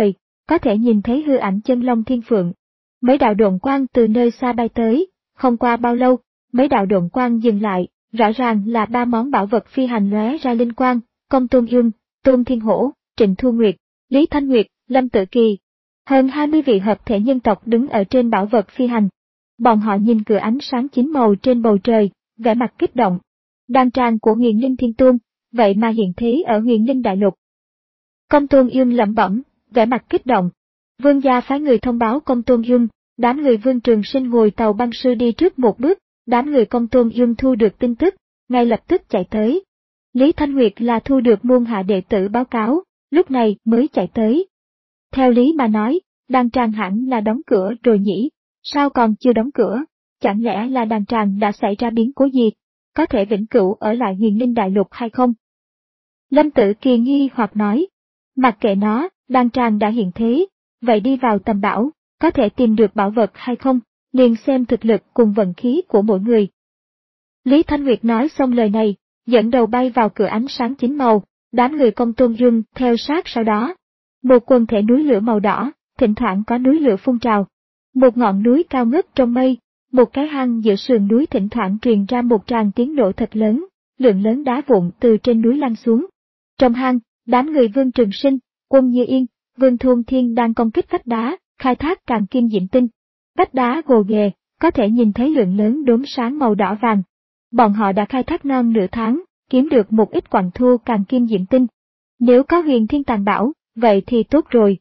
A: có thể nhìn thấy hư ảnh chân long thiên phượng. Mấy đạo độn quang từ nơi xa bay tới, không qua bao lâu, mấy đạo độn quang dừng lại, rõ ràng là ba món bảo vật phi hành lóe ra linh quang, Công Tôn Dương, Tôn Thiên Hổ, Trịnh Thu Nguyệt, Lý Thanh Nguyệt, Lâm Tử Kỳ. Hơn hai mươi vị hợp thể nhân tộc đứng ở trên bảo vật phi hành. Bọn họ nhìn cửa ánh sáng chín màu trên bầu trời, vẻ mặt kích động. Đan tràng của Huyền Linh Thiên Tôn, vậy mà hiện thế ở Huyền Linh Đại Lục. Công Tôn Dương lẩm bẩm, vẻ mặt kích động. Vương gia phái người thông báo Công Tôn Dương, đám người Vương Trường Sinh ngồi tàu băng sư đi trước một bước, đám người Công Tôn Dương thu được tin tức, ngay lập tức chạy tới. Lý Thanh Nguyệt là thu được môn hạ đệ tử báo cáo, lúc này mới chạy tới. Theo lý mà nói, đan tràng hẳn là đóng cửa rồi nhỉ, sao còn chưa đóng cửa, chẳng lẽ là đan tràng đã xảy ra biến cố gì, có thể vĩnh cửu ở lại Huyền Linh Đại Lục hay không? Lâm Tử Kỳ nghi hoặc nói, mặc kệ nó, đan tràng đã hiện thế, vậy đi vào tầm bảo, có thể tìm được bảo vật hay không, liền xem thực lực cùng vận khí của mỗi người. Lý Thanh Nguyệt nói xong lời này, dẫn đầu bay vào cửa ánh sáng chín màu, đám người Công Tôn Dương theo sát sau đó. Một quần thể núi lửa màu đỏ, thỉnh thoảng có núi lửa phun trào. Một ngọn núi cao ngất trong mây, một cái hang giữa sườn núi thỉnh thoảng truyền ra một tràng tiếng nổ thật lớn, lượng lớn đá vụn từ trên núi lăn xuống. Trong hang, đám người Vương Trường Sinh, Quân Như Yên, Vương Thôn Thiên đang công kích vách đá, khai thác càng kim diễm tinh. Vách đá gồ ghề, có thể nhìn thấy lượng lớn đốm sáng màu đỏ vàng. Bọn họ đã khai thác non nửa tháng, kiếm được một ít quặng thu càng kim diễm tinh. Nếu có huyền thiên tàng bảo, vậy thì tốt rồi.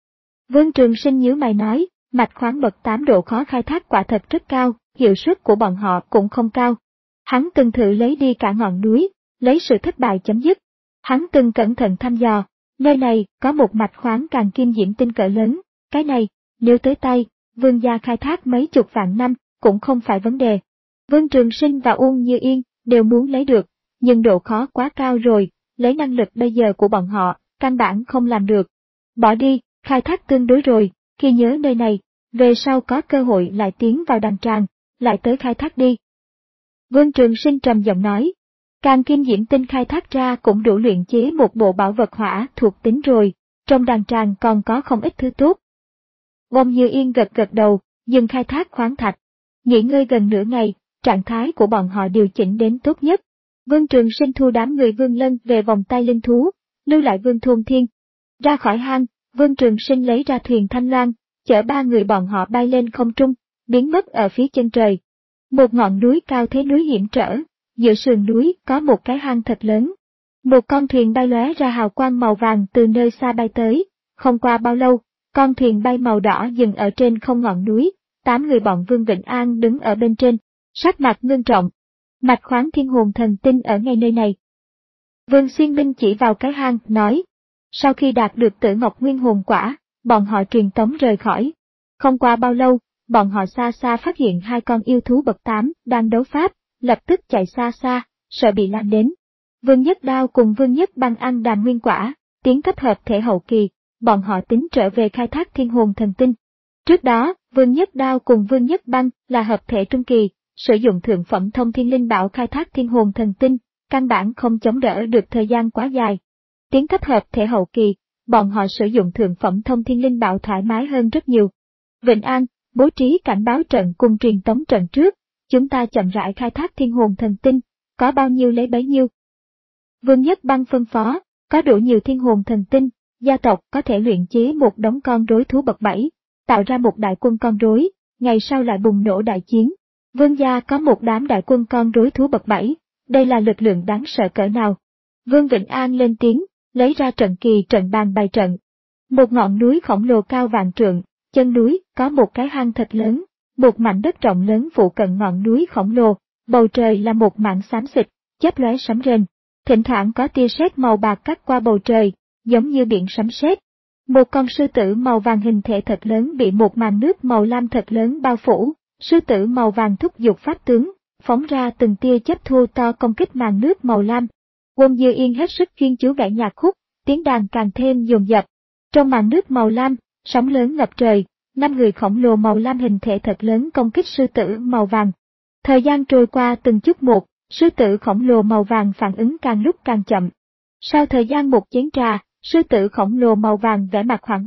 A: Vương Trường Sinh nhíu mày nói, mạch khoáng bậc tám độ khó khai thác quả thật rất cao, hiệu suất của bọn họ cũng không cao. Hắn từng thử lấy đi cả ngọn núi, lấy sự thất bại chấm dứt. Hắn từng cẩn thận thăm dò, nơi này có một mạch khoáng càng kim diễm tinh cỡ lớn, cái này, nếu tới tay, Vương gia khai thác mấy chục vạn năm, cũng không phải vấn đề. Vương Trường Sinh và Uông Như Yên đều muốn lấy được, nhưng độ khó quá cao rồi, lấy năng lực bây giờ của bọn họ, căn bản không làm được. Bỏ đi, khai thác tương đối rồi, khi nhớ nơi này, về sau có cơ hội lại tiến vào đàn tràng, lại tới khai thác đi. Vương Trường Sinh trầm giọng nói, càng kim diễm tinh khai thác ra cũng đủ luyện chế một bộ bảo vật hỏa thuộc tính rồi, trong đàn tràng còn có không ít thứ tốt. Uông Như Yên gật gật đầu, dừng khai thác khoáng thạch. Nghỉ ngơi gần nửa ngày, trạng thái của bọn họ điều chỉnh đến tốt nhất. Vương Trường Sinh thu đám người Vương Lân về vòng tay linh thú, lưu lại Vương Thôn Thiên. Ra khỏi hang, Vương Trường Sinh lấy ra thuyền Thanh Loan, chở ba người bọn họ bay lên không trung, biến mất ở phía chân trời. Một ngọn núi cao thế núi hiểm trở, giữa sườn núi có một cái hang thật lớn. Một con thuyền bay lóe ra hào quang màu vàng từ nơi xa bay tới, không qua bao lâu, con thuyền bay màu đỏ dừng ở trên không ngọn núi, tám người bọn Vương Vĩnh An đứng ở bên trên, sắc mặt ngưng trọng. Mạch khoáng thiên hồn thần tinh ở ngay nơi này. Vương Xuyên Minh chỉ vào cái hang, nói. Sau khi đạt được Tử Ngọc Nguyên hồn quả, bọn họ truyền tống rời khỏi. Không qua bao lâu, bọn họ xa xa phát hiện hai con yêu thú bậc tám đang đấu pháp, lập tức chạy xa xa, sợ bị lan đến. Vương Nhất Đao cùng Vương Nhất Băng ăn đàn nguyên quả, tiến cấp hợp thể hậu kỳ, bọn họ tính trở về khai thác thiên hồn thần tinh. Trước đó, Vương Nhất Đao cùng Vương Nhất Băng là hợp thể trung kỳ, sử dụng thượng phẩm thông thiên linh bảo khai thác thiên hồn thần tinh, căn bản không chống đỡ được thời gian quá dài. Tiến cấp hợp thể hậu kỳ, bọn họ sử dụng thượng phẩm thông thiên linh bảo thoải mái hơn rất nhiều. Vịnh An, bố trí cảnh báo trận cùng truyền tống trận trước, chúng ta chậm rãi khai thác thiên hồn thần tinh, có bao nhiêu lấy bấy nhiêu. Vương Nhất Băng phân phó, có đủ nhiều thiên hồn thần tinh, gia tộc có thể luyện chế một đống con rối thú bậc bảy, tạo ra một đại quân con rối, ngày sau lại bùng nổ đại chiến. Vương gia có một đám đại quân con rối thú bậc bảy, đây là lực lượng đáng sợ cỡ nào. Vương Vĩnh An lên tiếng, lấy ra trận kỳ trận bàn bày trận. Một ngọn núi khổng lồ cao vạn trượng, chân núi có một cái hang thật lớn, một mảnh đất rộng lớn phụ cận ngọn núi khổng lồ, bầu trời là một mảng xám xịt, chớp lóe sấm rền. Thỉnh thoảng có tia sét màu bạc cắt qua bầu trời, giống như biển sấm sét. Một con sư tử màu vàng hình thể thật lớn bị một màn nước màu lam thật lớn bao phủ, sư tử màu vàng thúc giục pháp tướng, phóng ra từng tia chớp thô to công kích màn nước màu lam. Quân Dư Yên hết sức chuyên chú gảy nhạc khúc, tiếng đàn càng thêm dồn dập. Trong màn nước màu lam, sóng lớn ngập trời, năm người khổng lồ màu lam hình thể thật lớn công kích sư tử màu vàng. Thời gian trôi qua từng chút một, sư tử khổng lồ màu vàng phản ứng càng lúc càng chậm. Sau thời gian một chén trà, sư tử khổng lồ màu vàng vẻ mặt hoảng hốt,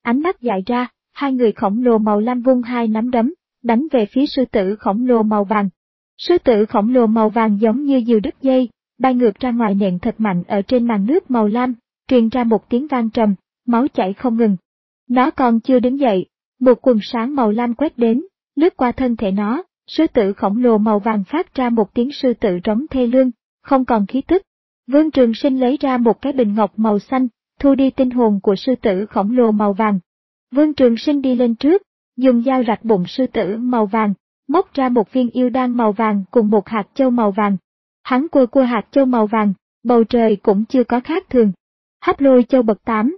A: ánh mắt dại ra, hai người khổng lồ màu lam vung hai nắm đấm, đánh về phía sư tử khổng lồ màu vàng. Sư tử khổng lồ màu vàng giống như diều đứt dây, bay ngược ra ngoài nện thật mạnh ở trên màn nước màu lam, truyền ra một tiếng vang trầm, máu chảy không ngừng. Nó còn chưa đứng dậy, một quần sáng màu lam quét đến, lướt qua thân thể nó, sư tử khổng lồ màu vàng phát ra một tiếng sư tử rống thê lương, không còn khí tức. Vương Trường Sinh lấy ra một cái bình ngọc màu xanh, thu đi tinh hồn của sư tử khổng lồ màu vàng. Vương Trường Sinh đi lên trước, dùng dao rạch bụng sư tử màu vàng, móc ra một viên yêu đan màu vàng cùng một hạt châu màu vàng. Hắn cua cua hạt châu màu vàng, bầu trời cũng chưa có khác thường. Hấp Lôi Châu bậc tám.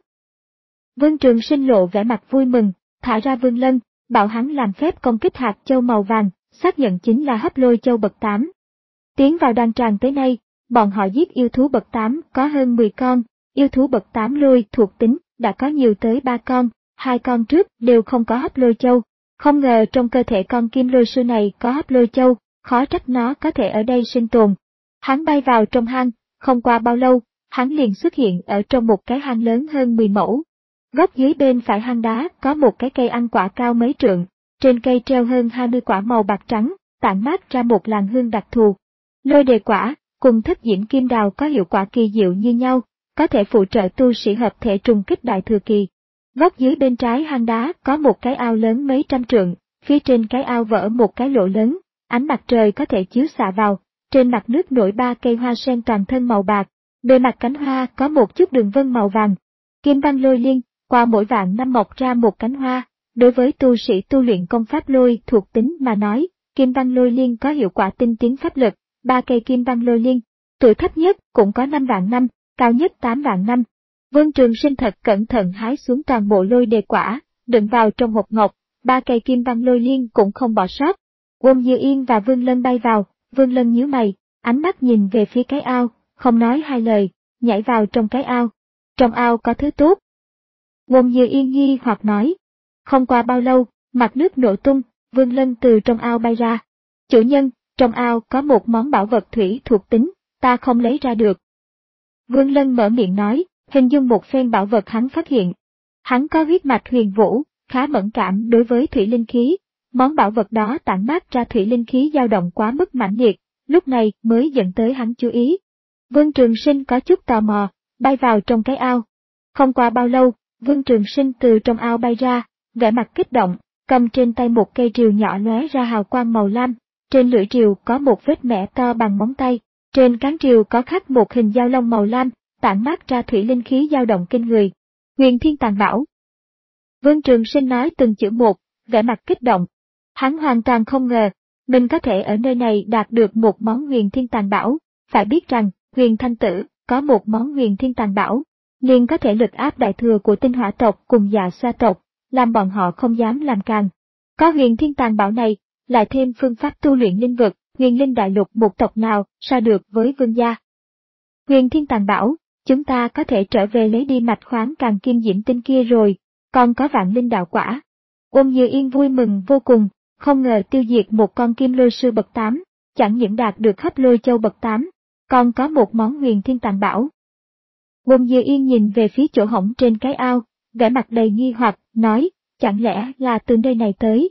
A: Vương Trường Sinh lộ vẻ mặt vui mừng, thả ra Vương Lân, bảo hắn làm phép công kích hạt châu màu vàng, xác nhận chính là Hấp Lôi Châu bậc tám. Tiến vào đan tràng tới nay, bọn họ giết yêu thú bậc tám có hơn mười con, yêu thú bậc tám lôi thuộc tính đã có nhiều tới ba con, hai con trước đều không có Hấp Lôi Châu. Không ngờ trong cơ thể con kim lôi sư này có Hấp Lôi Châu, khó trách nó có thể ở đây sinh tồn. Hắn bay vào trong hang, không qua bao lâu, hắn liền xuất hiện ở trong một cái hang lớn hơn mười mẫu. Góc dưới bên phải hang đá có một cái cây ăn quả cao mấy trượng, trên cây treo hơn hai mươi quả màu bạc trắng, tản mát ra một làn hương đặc thù. Lôi đề quả cùng thất diễm kim đào có hiệu quả kỳ diệu như nhau, có thể phụ trợ tu sĩ hợp thể trùng kích đại thừa kỳ. Góc dưới bên trái hang đá có một cái ao lớn mấy trăm trượng, phía trên cái ao vỡ một cái lỗ lớn, ánh mặt trời có thể chiếu xạ vào, trên mặt nước nổi ba cây hoa sen toàn thân màu bạc, bề mặt cánh hoa có một chút đường vân màu vàng. Kim văn lôi liên, qua mỗi vạn năm mọc ra một cánh hoa, đối với tu sĩ tu luyện công pháp lôi thuộc tính mà nói, kim văn lôi liên có hiệu quả tinh tiến pháp lực, ba cây kim văn lôi liên, tuổi thấp nhất cũng có năm vạn năm, cao nhất tám vạn năm. Vương Trường Sinh thật cẩn thận hái xuống toàn bộ lôi đề quả, đựng vào trong hộp ngọc, ba cây kim văn lôi liên cũng không bỏ sót. Uông Như Yên và Vương Lân bay vào, Vương Lân nhíu mày, ánh mắt nhìn về phía cái ao, không nói hai lời, nhảy vào trong cái ao. Trong ao có thứ tốt. Uông Như Yên nghi hoặc nói. Không qua bao lâu, mặt nước nổ tung, Vương Lân từ trong ao bay ra. Chủ nhân, trong ao có một món bảo vật thủy thuộc tính, ta không lấy ra được. Vương Lân mở miệng nói, hình dung một phen bảo vật hắn phát hiện. Hắn có huyết mạch huyền vũ, khá mẫn cảm đối với thủy linh khí. Món bảo vật đó tản mát ra thủy linh khí dao động quá mức mãnh liệt, lúc này mới dẫn tới hắn chú ý. Vương Trường Sinh có chút tò mò, bay vào trong cái ao. Không qua bao lâu, Vương Trường Sinh từ trong ao bay ra, vẻ mặt kích động, cầm trên tay một cây rìu nhỏ lóe ra hào quang màu lam, trên lưỡi rìu có một vết mẻ to bằng móng tay, trên cán rìu có khắc một hình dao long màu lam, tản mát ra thủy linh khí dao động kinh người. Huyền Thiên Tàn Bảo. Vương Trường Sinh nói từng chữ một, vẻ mặt kích động. Hắn hoàn toàn không ngờ, mình có thể ở nơi này đạt được một món Huyền Thiên Tàn Bảo, phải biết rằng, Huyền Thanh Tử có một món Huyền Thiên Tàn Bảo, liền có thể lực áp đại thừa của Tinh Hỏa tộc cùng Dạ Xoa tộc, làm bọn họ không dám làm càng. Có Huyền Thiên Tàn Bảo này, lại thêm phương pháp tu luyện linh vực, Huyền Linh Đại Lục một tộc nào so được với vương gia. Huyền Thiên Tàn Bảo, chúng ta có thể trở về lấy đi mạch khoáng càng kim diễm tinh kia rồi, còn có vạn linh đạo quả. Uông Như Yên vui mừng vô cùng, không ngờ tiêu diệt một con kim lôi sư bậc tám, chẳng những đạt được Hấp Lôi Châu bậc tám, còn có một món Huyền Thiên Tàn Bảo. Uông Như Yên nhìn về phía chỗ hổng trên cái ao, vẻ mặt đầy nghi hoặc, nói, chẳng lẽ là từ nơi này tới.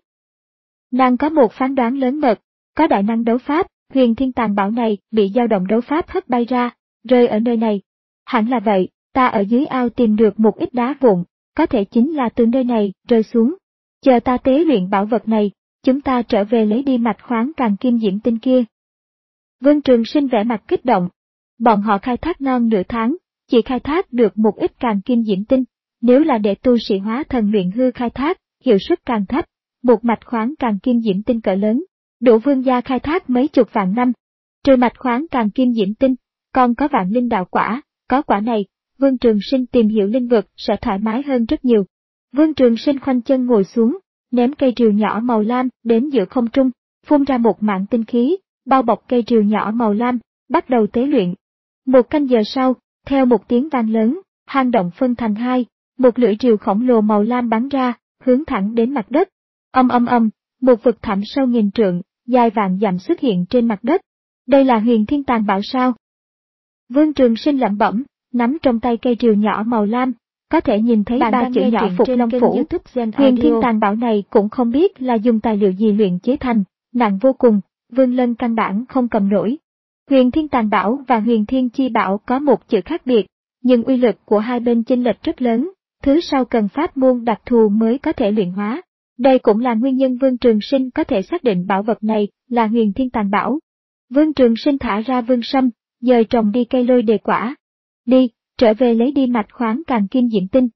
A: Nàng có một phán đoán lớn mật, có đại năng đấu pháp, Huyền Thiên Tàn Bảo này bị dao động đấu pháp hất bay ra, rơi ở nơi này. Hẳn là vậy, ta ở dưới ao tìm được một ít đá vụn, có thể chính là từ nơi này rơi xuống. Chờ ta tế luyện bảo vật này, chúng ta trở về lấy đi mạch khoáng càng kim diễm tinh kia. Vương Trường Sinh vẻ mặt kích động. Bọn họ khai thác non nửa tháng, chỉ khai thác được một ít càng kim diễm tinh, nếu là để tu sĩ hóa thần luyện hư khai thác, hiệu suất càng thấp, một mạch khoáng càng kim diễm tinh cỡ lớn, đủ vương gia khai thác mấy chục vạn năm. Trừ mạch khoáng càng kim diễm tinh, còn có vạn linh đạo quả, có quả này, Vương Trường Sinh tìm hiểu linh vực sẽ thoải mái hơn rất nhiều. Vương Trường Sinh khoanh chân ngồi xuống, ném cây rìu nhỏ màu lam đến giữa không trung, phun ra một mảng tinh khí, bao bọc cây rìu nhỏ màu lam, bắt đầu tế luyện. Một canh giờ sau, theo một tiếng vang lớn, hang động phân thành hai, một lưỡi rìu khổng lồ màu lam bắn ra, hướng thẳng đến mặt đất. Âm âm âm, một vực thẳm sâu nghìn trượng, dài vạn dặm xuất hiện trên mặt đất. Đây là Huyền Thiên Tàn Bảo sao? Vương Trường Sinh lẩm bẩm, nắm trong tay cây rìu nhỏ màu lam, có thể nhìn thấy ba chữ nhỏ Phục Long Phủ. Huyền Thiên Tàn Bảo này cũng không biết là dùng tài liệu gì luyện chế thành, nặng vô cùng, Vương Lân căn bản không cầm nổi. Huyền Thiên Tàn Bảo và Huyền Thiên Chi Bảo có một chữ khác biệt, nhưng uy lực của hai bên chênh lệch rất lớn, thứ sau cần pháp môn đặc thù mới có thể luyện hóa. Đây cũng là nguyên nhân Vương Trường Sinh có thể xác định bảo vật này là Huyền Thiên Tàn Bảo. Vương Trường Sinh thả ra Vương Sâm, dời trồng đi cây lôi đề quả. Đi, trở về lấy đi mạch khoáng càng kim diễm tinh.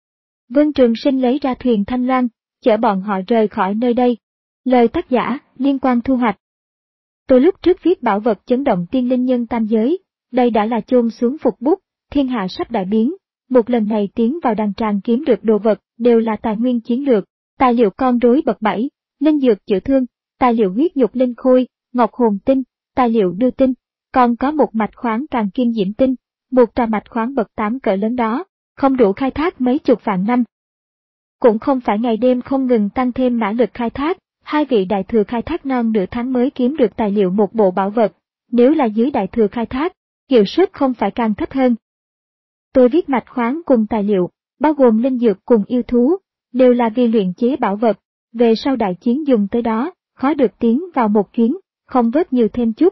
A: Vương Trường Sinh lấy ra thuyền Thanh Loan, chở bọn họ rời khỏi nơi đây. Lời tác giả, liên quan thu hoạch. Tôi lúc trước viết bảo vật chấn động tiên linh nhân tam giới, đây đã là chôn xuống phục bút, thiên hạ sắp đại biến. Một lần này tiến vào đàn tràng kiếm được đồ vật đều là tài nguyên chiến lược, tài liệu con rối bậc bảy, linh dược chữa thương, tài liệu huyết nhục linh khôi, ngọc hồn tinh, tài liệu đưa tinh, còn có một mạch khoáng càng kim diễm tinh, một trà mạch khoáng bậc tám cỡ lớn đó, không đủ khai thác mấy chục vạn năm. Cũng không phải ngày đêm không ngừng tăng thêm mã lực khai thác, hai vị đại thừa khai thác non nửa tháng mới kiếm được tài liệu một bộ bảo vật, nếu là dưới đại thừa khai thác, hiệu suất không phải càng thấp hơn. Tôi viết mạch khoáng cùng tài liệu, bao gồm linh dược cùng yêu thú, đều là vì luyện chế bảo vật, về sau đại chiến dùng tới đó, khó được tiến vào một chuyến, không vớt nhiều thêm chút.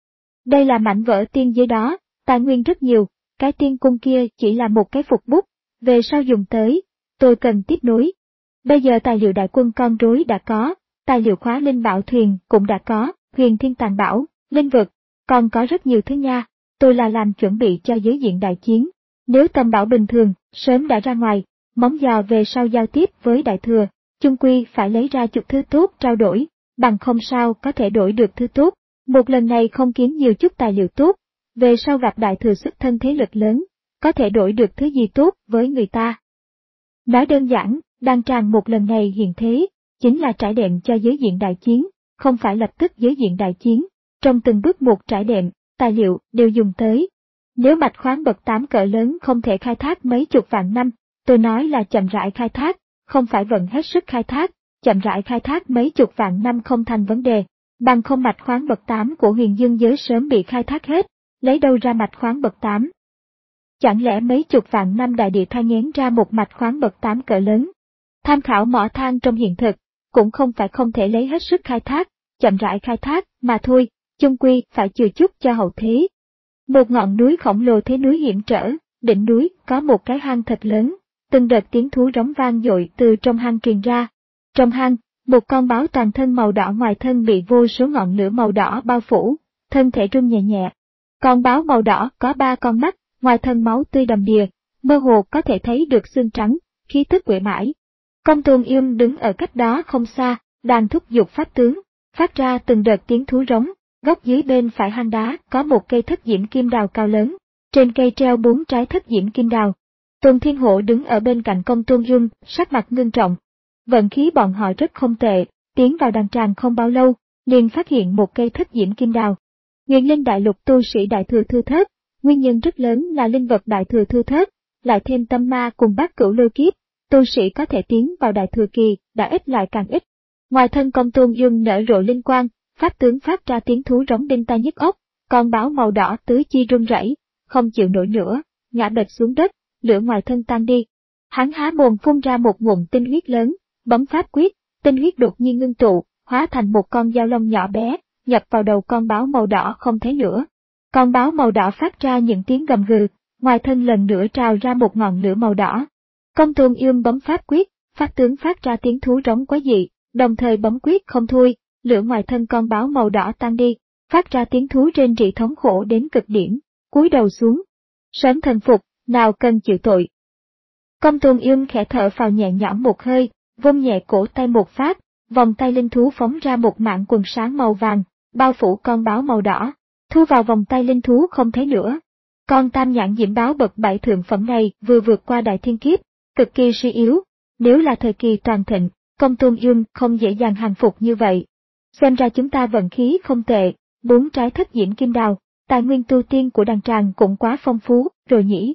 A: Đây là mảnh vỡ tiên giới đó, tài nguyên rất nhiều, cái tiên cung kia chỉ là một cái phục bút, về sau dùng tới, tôi cần tiếp nối. Bây giờ tài liệu đại quân con rối đã có, tài liệu khóa linh bảo thuyền cũng đã có, Huyền Thiên Tàn Bảo, linh vực, còn có rất nhiều thứ nha, tôi là làm chuẩn bị cho giới diện đại chiến. Nếu tầm bảo bình thường, sớm đã ra ngoài, móng giò về sau giao tiếp với đại thừa, chung quy phải lấy ra chục thứ tốt trao đổi, bằng không sao có thể đổi được thứ tốt. Một lần này không kiếm nhiều chút tài liệu tốt, về sau gặp đại thừa xuất thân thế lực lớn, có thể đổi được thứ gì tốt với người ta. Nói đơn giản, đan tràng một lần này hiện thế, chính là trải đệm cho giới diện đại chiến, không phải lập tức giới diện đại chiến, trong từng bước một trải đệm, tài liệu đều dùng tới. Nếu mạch khoáng bậc tám cỡ lớn không thể khai thác mấy chục vạn năm, tôi nói là chậm rãi khai thác, không phải vận hết sức khai thác, chậm rãi khai thác mấy chục vạn năm không thành vấn đề, bằng không mạch khoáng bậc tám của huyền dương giới sớm bị khai thác hết, lấy đâu ra mạch khoáng bậc tám. Chẳng lẽ mấy chục vạn năm đại địa thai nghén ra một mạch khoáng bậc tám cỡ lớn? Tham khảo mỏ than trong hiện thực, cũng không phải không thể lấy hết sức khai thác, chậm rãi khai thác, mà thôi, chung quy phải chừa chút cho hậu thế. Một ngọn núi khổng lồ thế núi hiểm trở, đỉnh núi có một cái hang thật lớn, từng đợt tiếng thú rống vang dội từ trong hang truyền ra. Trong hang, một con báo toàn thân màu đỏ ngoài thân bị vô số ngọn lửa màu đỏ bao phủ, thân thể rung nhẹ nhẹ. Con báo màu đỏ có ba con mắt, ngoài thân máu tươi đầm đìa, mơ hồ có thể thấy được xương trắng, khí tức uể mãi. Công Tôn Yêm đứng ở cách đó không xa, đang thúc giục pháp tướng, phát ra từng đợt tiếng thú rống. Góc dưới bên phải hang đá có một cây thất diễm kim đào cao lớn, trên cây treo bốn trái thất diễm kim đào. Tôn Thiên Hổ đứng ở bên cạnh Công Tôn Dung, sắc mặt ngưng trọng. Vận khí bọn họ rất không tệ, tiến vào đàn tràng không bao lâu, liền phát hiện một cây thất diễm kim đào. Nguyên linh đại lục tu sĩ đại thừa thưa thớt, nguyên nhân rất lớn là linh vật đại thừa thưa thớt, lại thêm tâm ma cùng bát cửu lôi kiếp, tu sĩ có thể tiến vào đại thừa kỳ đã ít lại càng ít. Ngoài thân Công Tôn Dung nở rộ linh quang, pháp tướng phát ra tiếng thú rống đinh tai nhức óc, con báo màu đỏ tứ chi run rẩy, không chịu nổi nữa, ngã bệt xuống đất, lửa ngoài thân tan đi. Hắn há mồm phun ra một ngụm tinh huyết lớn, bấm pháp quyết, tinh huyết đột nhiên ngưng tụ, hóa thành một con dao long nhỏ bé, nhập vào đầu con báo màu đỏ không thấy nữa. Con báo màu đỏ phát ra những tiếng gầm gừ, ngoài thân lần nữa trào ra một ngọn lửa màu đỏ. Công Tôn Yêm bấm pháp quyết, pháp tướng phát ra tiếng thú rống quái dị, đồng thời bấm quyết không thôi. Lửa ngoài thân con báo màu đỏ tan đi, phát ra tiếng thú rên rỉ thống khổ đến cực điểm, cúi đầu xuống. Sớm thần phục, nào cần chịu tội. Công Tôn Yêm khẽ thở phào nhẹ nhõm một hơi, vung nhẹ cổ tay một phát, vòng tay linh thú phóng ra một mảng quần sáng màu vàng, bao phủ con báo màu đỏ, thu vào vòng tay linh thú không thấy nữa. Con tam nhãn diễm báo bậc bảy thượng phẩm này vừa vượt qua đại thiên kiếp, cực kỳ suy yếu, nếu là thời kỳ toàn thịnh, Công Tôn Yêm không dễ dàng hàng phục như vậy. Xem ra chúng ta vận khí không tệ, bốn trái thất diễm kim đào, tài nguyên tu tiên của đàn tràng cũng quá phong phú, rồi nhỉ.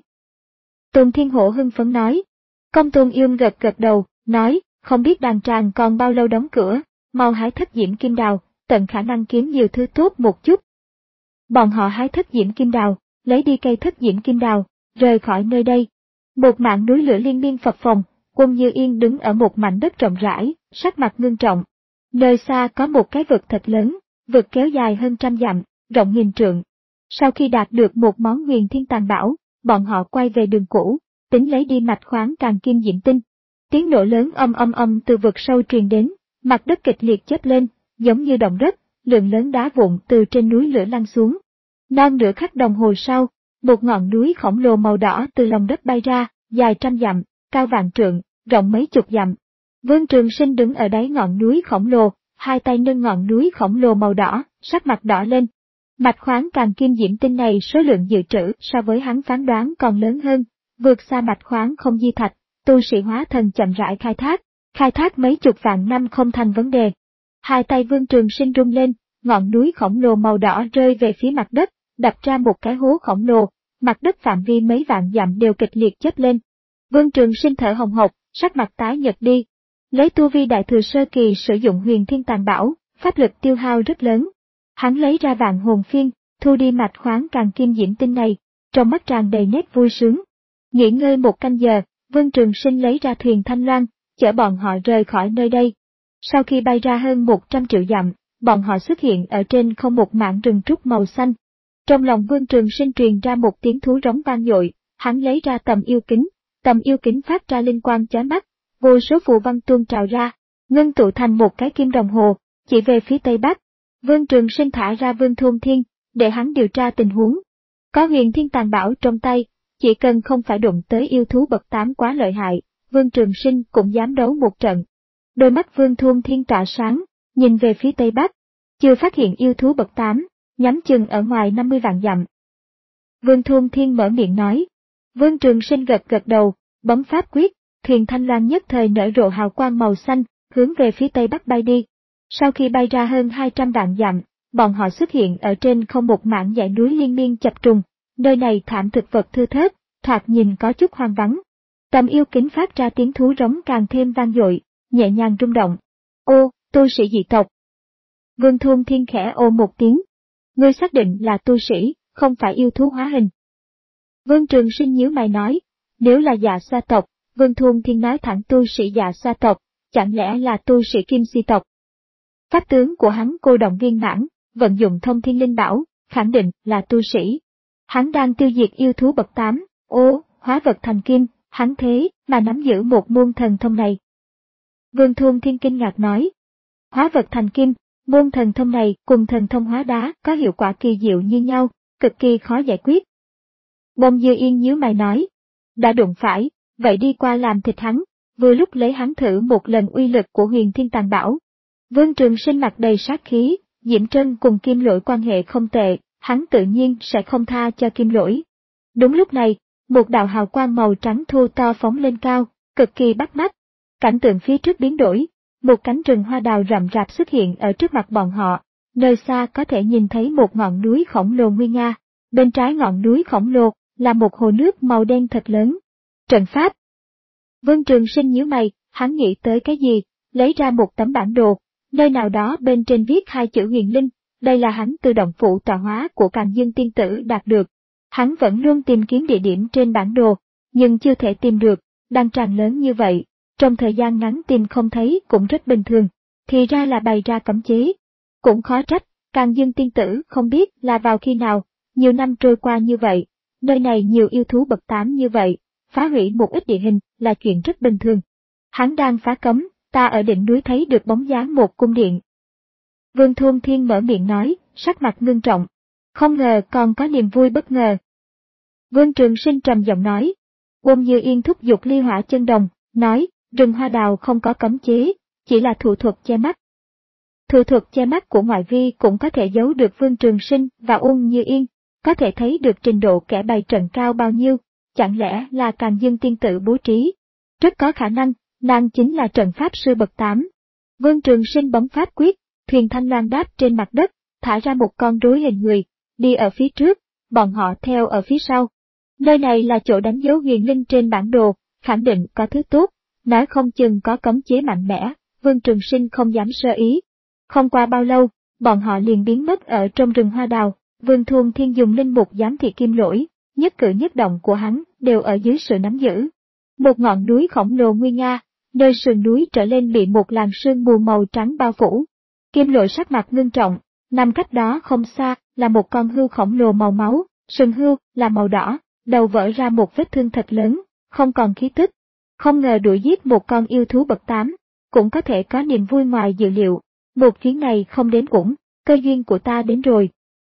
A: Tôn Thiên Hổ hưng phấn nói. Công Tôn Yêm gật gật đầu, nói, không biết đàn tràng còn bao lâu đóng cửa, mau hái thất diễm kim đào, tận khả năng kiếm nhiều thứ tốt một chút. Bọn họ hái thất diễm kim đào, lấy đi cây thất diễm kim đào, rời khỏi nơi đây. Một mảng núi lửa liên miên phập phồng, Quân Như Yên đứng ở một mảnh đất rộng rãi, sắc mặt ngưng trọng. Nơi xa có một cái vực thật lớn, vực kéo dài hơn trăm dặm, rộng nghìn trượng. Sau khi đạt được một món huyền thiên tàng bảo, bọn họ quay về đường cũ, tính lấy đi mạch khoáng càng kim diễm tinh. Tiếng nổ lớn âm âm âm từ vực sâu truyền đến, mặt đất kịch liệt chớp lên, giống như động đất, lượng lớn đá vụn từ trên núi lửa lăn xuống. Non nửa khắc đồng hồ sau, một ngọn núi khổng lồ màu đỏ từ lòng đất bay ra, dài trăm dặm, cao vạn trượng, rộng mấy chục dặm. Vương Trường Sinh đứng ở đáy ngọn núi khổng lồ, hai tay nâng ngọn núi khổng lồ màu đỏ, sắc mặt đỏ lên. Mạch khoáng càng kim diễm tinh này số lượng dự trữ so với hắn phán đoán còn lớn hơn, vượt xa mạch khoáng không di thạch, tu sĩ hóa thần chậm rãi khai thác, khai thác mấy chục vạn năm không thành vấn đề. Hai tay Vương Trường Sinh rung lên, ngọn núi khổng lồ màu đỏ rơi về phía mặt đất, đập ra một cái hố khổng lồ, mặt đất phạm vi mấy vạn dặm đều kịch liệt chớp lên. Vương Trường Sinh thở hồng hộc, sắc mặt tái nhợt đi. Lấy tu vi đại thừa sơ kỳ sử dụng huyền thiên tàng bảo, pháp lực tiêu hao rất lớn. Hắn lấy ra vạn hồn phiên, thu đi mạch khoáng càng kim diễm tinh này, trong mắt tràn đầy nét vui sướng. Nghỉ ngơi một canh giờ, Vương Trường Sinh lấy ra thuyền Thanh Loan, chở bọn họ rời khỏi nơi đây. Sau khi bay ra hơn một trăm triệu dặm, bọn họ xuất hiện ở trên không một mảng rừng trúc màu xanh. Trong lòng Vương Trường Sinh truyền ra một tiếng thú rống vang dội, hắn lấy ra tầm yêu kính, tầm yêu kính phát ra linh quang chói mắt, vô số phù văn tuôn trào ra, ngưng tụ thành một cái kim đồng hồ, chỉ về phía tây bắc. Vương Trường Sinh thả ra Vương Thôn Thiên, để hắn điều tra tình huống. Có huyền thiên tàng bảo trong tay, chỉ cần không phải đụng tới yêu thú bậc tám quá lợi hại, Vương Trường Sinh cũng dám đấu một trận. Đôi mắt Vương Thôn Thiên tỏa sáng, nhìn về phía tây bắc, chưa phát hiện yêu thú bậc tám, nhắm chừng ở ngoài năm mươi vạn dặm. Vương Thôn Thiên mở miệng nói. Vương Trường Sinh gật gật đầu, bấm pháp quyết, thuyền Thanh Loan nhất thời nở rộ hào quang màu xanh, hướng về phía tây bắc bay đi. Sau khi bay ra hơn hai trăm vạn dặm, bọn họ xuất hiện ở trên không một mảng dãy núi liên miên chập trùng, nơi này thảm thực vật thưa thớt, thoạt nhìn có chút hoang vắng. Tầm yêu kính phát ra tiếng thú rống càng thêm vang dội, nhẹ nhàng rung động. Ô, tu sĩ dị tộc. Vương Thôn Thiên khẽ ô một tiếng. Ngươi xác định là tu sĩ, không phải yêu thú hóa hình. Vương Trường Sinh nhíu mày nói, nếu là Dạ Xoa tộc, Vương Thôn Thiên nói thẳng tu sĩ Dạ Xoa tộc, chẳng lẽ là tu sĩ Kim Si tộc? Pháp tướng của hắn cô động viên mãn, vận dụng thông thiên linh bảo, khẳng định là tu sĩ. Hắn đang tiêu diệt yêu thú bậc tám, ô, hóa vật thành kim, hắn thế mà nắm giữ một môn thần thông này. Vương Thôn Thiên kinh ngạc nói, hóa vật thành kim, môn thần thông này cùng thần thông hóa đá có hiệu quả kỳ diệu như nhau, cực kỳ khó giải quyết. Bông Dư Yên nhíu mày nói, đã đụng phải, vậy đi qua làm thịt hắn, vừa lúc lấy hắn thử một lần uy lực của huyền thiên tàng bảo. Vương Trường Sinh mặt đầy sát khí, Diễm Trân cùng Kim Lỗi quan hệ không tệ, hắn tự nhiên sẽ không tha cho Kim Lỗi. Đúng lúc này, một đạo hào quang màu trắng thô to phóng lên cao, cực kỳ bắt mắt. Cảnh tượng phía trước biến đổi, một cánh rừng hoa đào rậm rạp xuất hiện ở trước mặt bọn họ, nơi xa có thể nhìn thấy một ngọn núi khổng lồ nguy nga, bên trái ngọn núi khổng lồ là một hồ nước màu đen thật lớn. Trận pháp. Vương Trường Sinh nhíu mày, hắn nghĩ tới cái gì, lấy ra một tấm bản đồ, nơi nào đó bên trên viết hai chữ huyền linh, đây là hắn từ động phủ tọa hóa của Càn Dương Tiên Tử đạt được. Hắn vẫn luôn tìm kiếm địa điểm trên bản đồ, nhưng chưa thể tìm được, đang tràn lớn như vậy, trong thời gian ngắn tìm không thấy cũng rất bình thường, thì ra là bày ra cấm chế. Cũng khó trách, Càn Dương Tiên Tử không biết là vào khi nào, nhiều năm trôi qua như vậy, nơi này nhiều yêu thú bậc tám như vậy, phá hủy một ít địa hình là chuyện rất bình thường. Hắn đang phá cấm, ta ở đỉnh núi thấy được bóng dáng một cung điện. Vương Thôn Thiên mở miệng nói, sắc mặt ngưng trọng. Không ngờ còn có niềm vui bất ngờ. Vương Trường Sinh trầm giọng nói. Ôn Như Yên thúc giục ly hỏa chân đồng, nói, rừng hoa đào không có cấm chế, chỉ là thủ thuật che mắt. Thủ thuật che mắt của ngoại vi cũng có thể giấu được Vương Trường Sinh và Ôn Như Yên, có thể thấy được trình độ kẻ bày trận cao bao nhiêu, chẳng lẽ là Càn Dương Tiên Tử bố trí. Rất có khả năng, nàng chính là trận pháp sư bậc tám. Vương Trường Sinh bấm pháp quyết, thuyền Thanh Loan đáp trên mặt đất, thả ra một con rối hình người, đi ở phía trước, bọn họ theo ở phía sau. Nơi này là chỗ đánh dấu huyền linh trên bản đồ, khẳng định có thứ tốt, nói không chừng có cấm chế mạnh mẽ, Vương Trường Sinh không dám sơ ý. Không qua bao lâu, bọn họ liền biến mất ở trong rừng hoa đào, Vương Thôn Thiên dùng linh mục giám thị Kim Lỗi, nhất cử nhất động của hắn đều ở dưới sự nắm giữ. Một ngọn núi khổng lồ nguy nga, nơi sườn núi trở lên bị một làn sương mù màu trắng bao phủ. Kim Lỗi sắc mặt ngưng trọng, nằm cách đó không xa là một con hươu khổng lồ màu máu, sừng hươu là màu đỏ, đầu vỡ ra một vết thương thật lớn, không còn khí tức. Không ngờ đuổi giết một con yêu thú bậc tám, cũng có thể có niềm vui ngoài dự liệu. Một chuyến này không đến cũng, cơ duyên của ta đến rồi.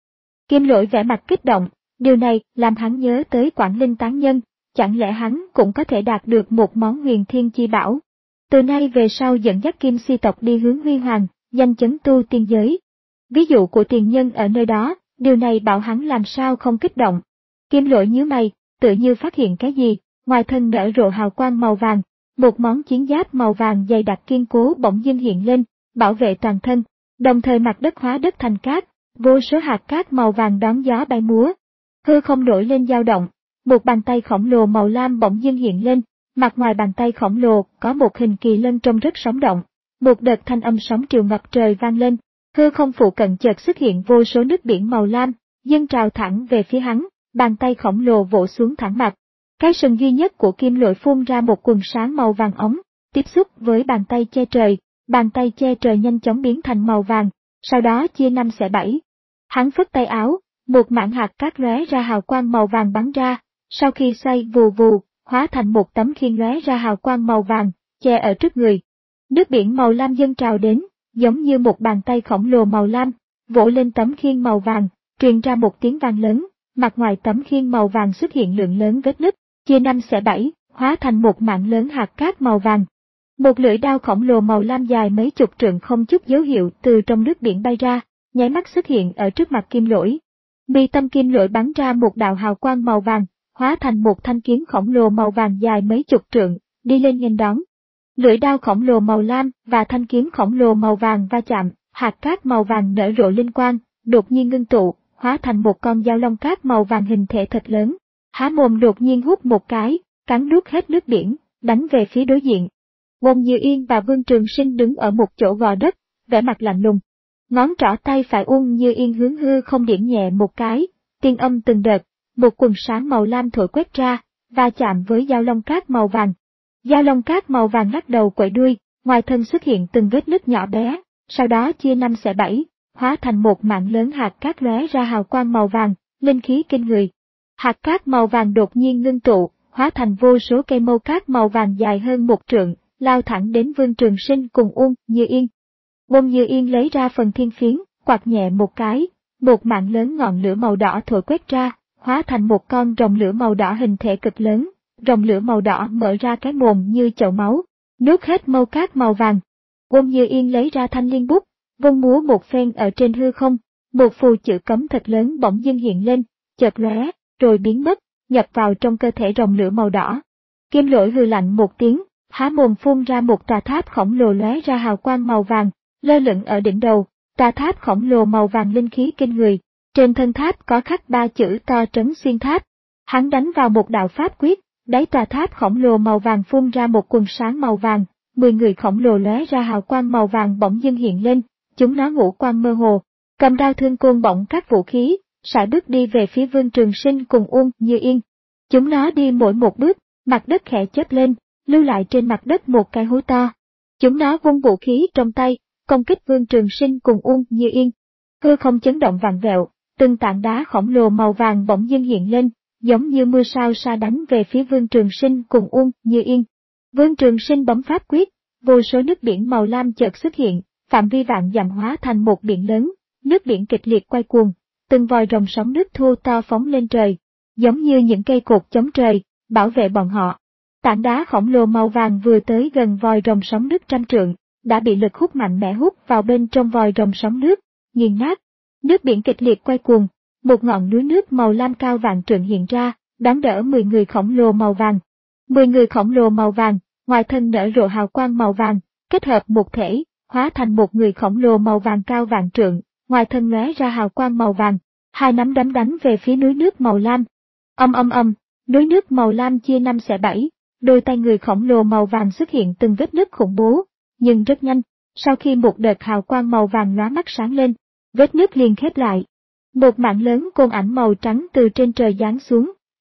A: Kim Lỗi vẻ mặt kích động, điều này làm hắn nhớ tới Quảng Linh tán nhân, chẳng lẽ hắn cũng có thể đạt được một món huyền thiên chi bảo. Từ nay về sau dẫn dắt Kim Si tộc đi hướng huy hoàng, danh chấn tu tiên giới. Ví dụ của tiền nhân ở nơi đó, điều này bảo hắn làm sao không kích động. Kim Lỗi nhíu mày, tự như phát hiện cái gì, ngoài thân nở rộ hào quang màu vàng, một món chiến giáp màu vàng dày đặc kiên cố bỗng dưng hiện lên, bảo vệ toàn thân, đồng thời mặt đất hóa đất thành cát, vô số hạt cát màu vàng đón gió bay múa. Hư không nổi lên dao động, một bàn tay khổng lồ màu lam bỗng dưng hiện lên, mặt ngoài bàn tay khổng lồ có một hình kỳ lân trông rất sống động. Một đợt thanh âm sóng triều ngập trời vang lên, hư không phụ cận chợt xuất hiện vô số nước biển màu lam, dâng trào thẳng về phía hắn, bàn tay khổng lồ vỗ xuống thẳng mặt. Cái sừng duy nhất của Kim Lỗi phun ra một quần sáng màu vàng ống, tiếp xúc với bàn tay che trời, bàn tay che trời nhanh chóng biến thành màu vàng, sau đó chia năm xẻ bảy. Hắn phất tay áo, một mảng hạt cát lóe ra hào quang màu vàng bắn ra, sau khi xoay vù vù, hóa thành một tấm khiên lóe ra hào quang màu vàng, che ở trước người. Nước biển màu lam dâng trào đến, giống như một bàn tay khổng lồ màu lam, vỗ lên tấm khiên màu vàng, truyền ra một tiếng vang lớn, mặt ngoài tấm khiên màu vàng xuất hiện lượng lớn vết nứt, chia năm xẻ bảy, hóa thành một mảng lớn hạt cát màu vàng. Một lưỡi đao khổng lồ màu lam dài mấy chục trượng không chút dấu hiệu từ trong nước biển bay ra, nháy mắt xuất hiện ở trước mặt Kim Lỗi. Mi tâm Kim Lỗi bắn ra một đạo hào quang màu vàng, hóa thành một thanh kiếm khổng lồ màu vàng dài mấy chục trượng, đi lên nghênh đón. Lưỡi đao khổng lồ màu lam và thanh kiếm khổng lồ màu vàng va chạm, hạt cát màu vàng nở rộ linh quang, đột nhiên ngưng tụ, hóa thành một con dao long cát màu vàng hình thể thật lớn. Há mồm đột nhiên hút một cái, cắn nuốt hết nước biển, đánh về phía đối diện. Wong Như Yên và Vương Trường Sinh đứng ở một chỗ gò đất, vẻ mặt lạnh lùng. Ngón trỏ tay phải Wong Như Yên hướng hư không điểm nhẹ một cái, tiên âm từng đợt, một quần sáng màu lam thổi quét ra, va chạm với dao long cát màu vàng. Dao long cát màu vàng lắc đầu quậy đuôi, ngoài thân xuất hiện từng vết nứt nhỏ bé, sau đó chia năm xẻ bảy, hóa thành một mảng lớn hạt cát lóe ra hào quang màu vàng, linh khí kinh người. Hạt cát màu vàng đột nhiên ngưng tụ, hóa thành vô số cây mâu cát màu vàng dài hơn một trượng, lao thẳng đến Vương Trường Sinh cùng Uông Như Yên. Uông Như Yên lấy ra phần thiên phiến, quạt nhẹ một cái, một mảng lớn ngọn lửa màu đỏ thổi quét ra, hóa thành một con rồng lửa màu đỏ hình thể cực lớn. Rồng lửa màu đỏ mở ra cái mồm như chậu máu, nuốt hết mâu cát màu vàng. Uông Như Yên lấy ra thanh liên bút, vung múa một phen ở trên hư không, một phù chữ cấm thật lớn bỗng dưng hiện lên, chợt lóe, rồi biến mất, nhập vào trong cơ thể rồng lửa màu đỏ. Kim Lỗi hừ lạnh một tiếng, há mồm phun ra một tòa tháp khổng lồ lóe ra hào quang màu vàng, lơ lửng ở đỉnh đầu. Tòa tháp khổng lồ màu vàng linh khí kinh người, trên thân tháp có khắc ba chữ to trấn xuyên tháp. Hắn đánh vào một đạo pháp quyết. Đáy tòa tháp khổng lồ màu vàng phun ra một quần sáng màu vàng, mười người khổng lồ lóe ra hào quang màu vàng bỗng dưng hiện lên, chúng nó ngũ quang mơ hồ, cầm đao thương côn bổng các vũ khí, sải bước đi về phía Vương Trường Sinh cùng Uông Như Yên. Chúng nó đi mỗi một bước, mặt đất khẽ chớp lên, lưu lại trên mặt đất một cái hố to. Chúng nó vung vũ khí trong tay, công kích Vương Trường Sinh cùng Uông Như Yên. Hư không chấn động vặn vẹo, từng tảng đá khổng lồ màu vàng bỗng dưng hiện lên, giống như mưa sao sa đánh về phía Vương Trường Sinh cùng Uông Như Yên. Vương Trường Sinh bấm pháp quyết, vô số nước biển màu lam chợt xuất hiện, phạm vi vạn dặm hóa thành một biển lớn, nước biển kịch liệt quay cuồng, từng vòi rồng sóng nước thô to phóng lên trời, giống như những cây cột chống trời, bảo vệ bọn họ. Tảng đá khổng lồ màu vàng vừa tới gần vòi rồng sóng nước trăm trượng, đã bị lực hút mạnh mẽ hút vào bên trong vòi rồng sóng nước, nghiền nát. Nước biển kịch liệt quay cuồng. Một ngọn núi nước màu lam cao vạn trượng hiện ra, đón đỡ mười người khổng lồ màu vàng. Mười người khổng lồ màu vàng, ngoài thân nở rộ hào quang màu vàng, kết hợp một thể, hóa thành một người khổng lồ màu vàng cao vạn trượng, ngoài thân lóe ra hào quang màu vàng, hai nắm đấm đánh về phía núi nước màu lam. Âm âm âm, núi nước màu lam chia năm xẻ bảy, đôi tay người khổng lồ màu vàng xuất hiện từng vết nứt khủng bố, nhưng rất nhanh, sau khi một đợt hào quang màu vàng lóa mắt sáng lên, vết nứt liền khép lại. Một mảng lớn côn ảnh màu trắng từ trên trời giáng xuống,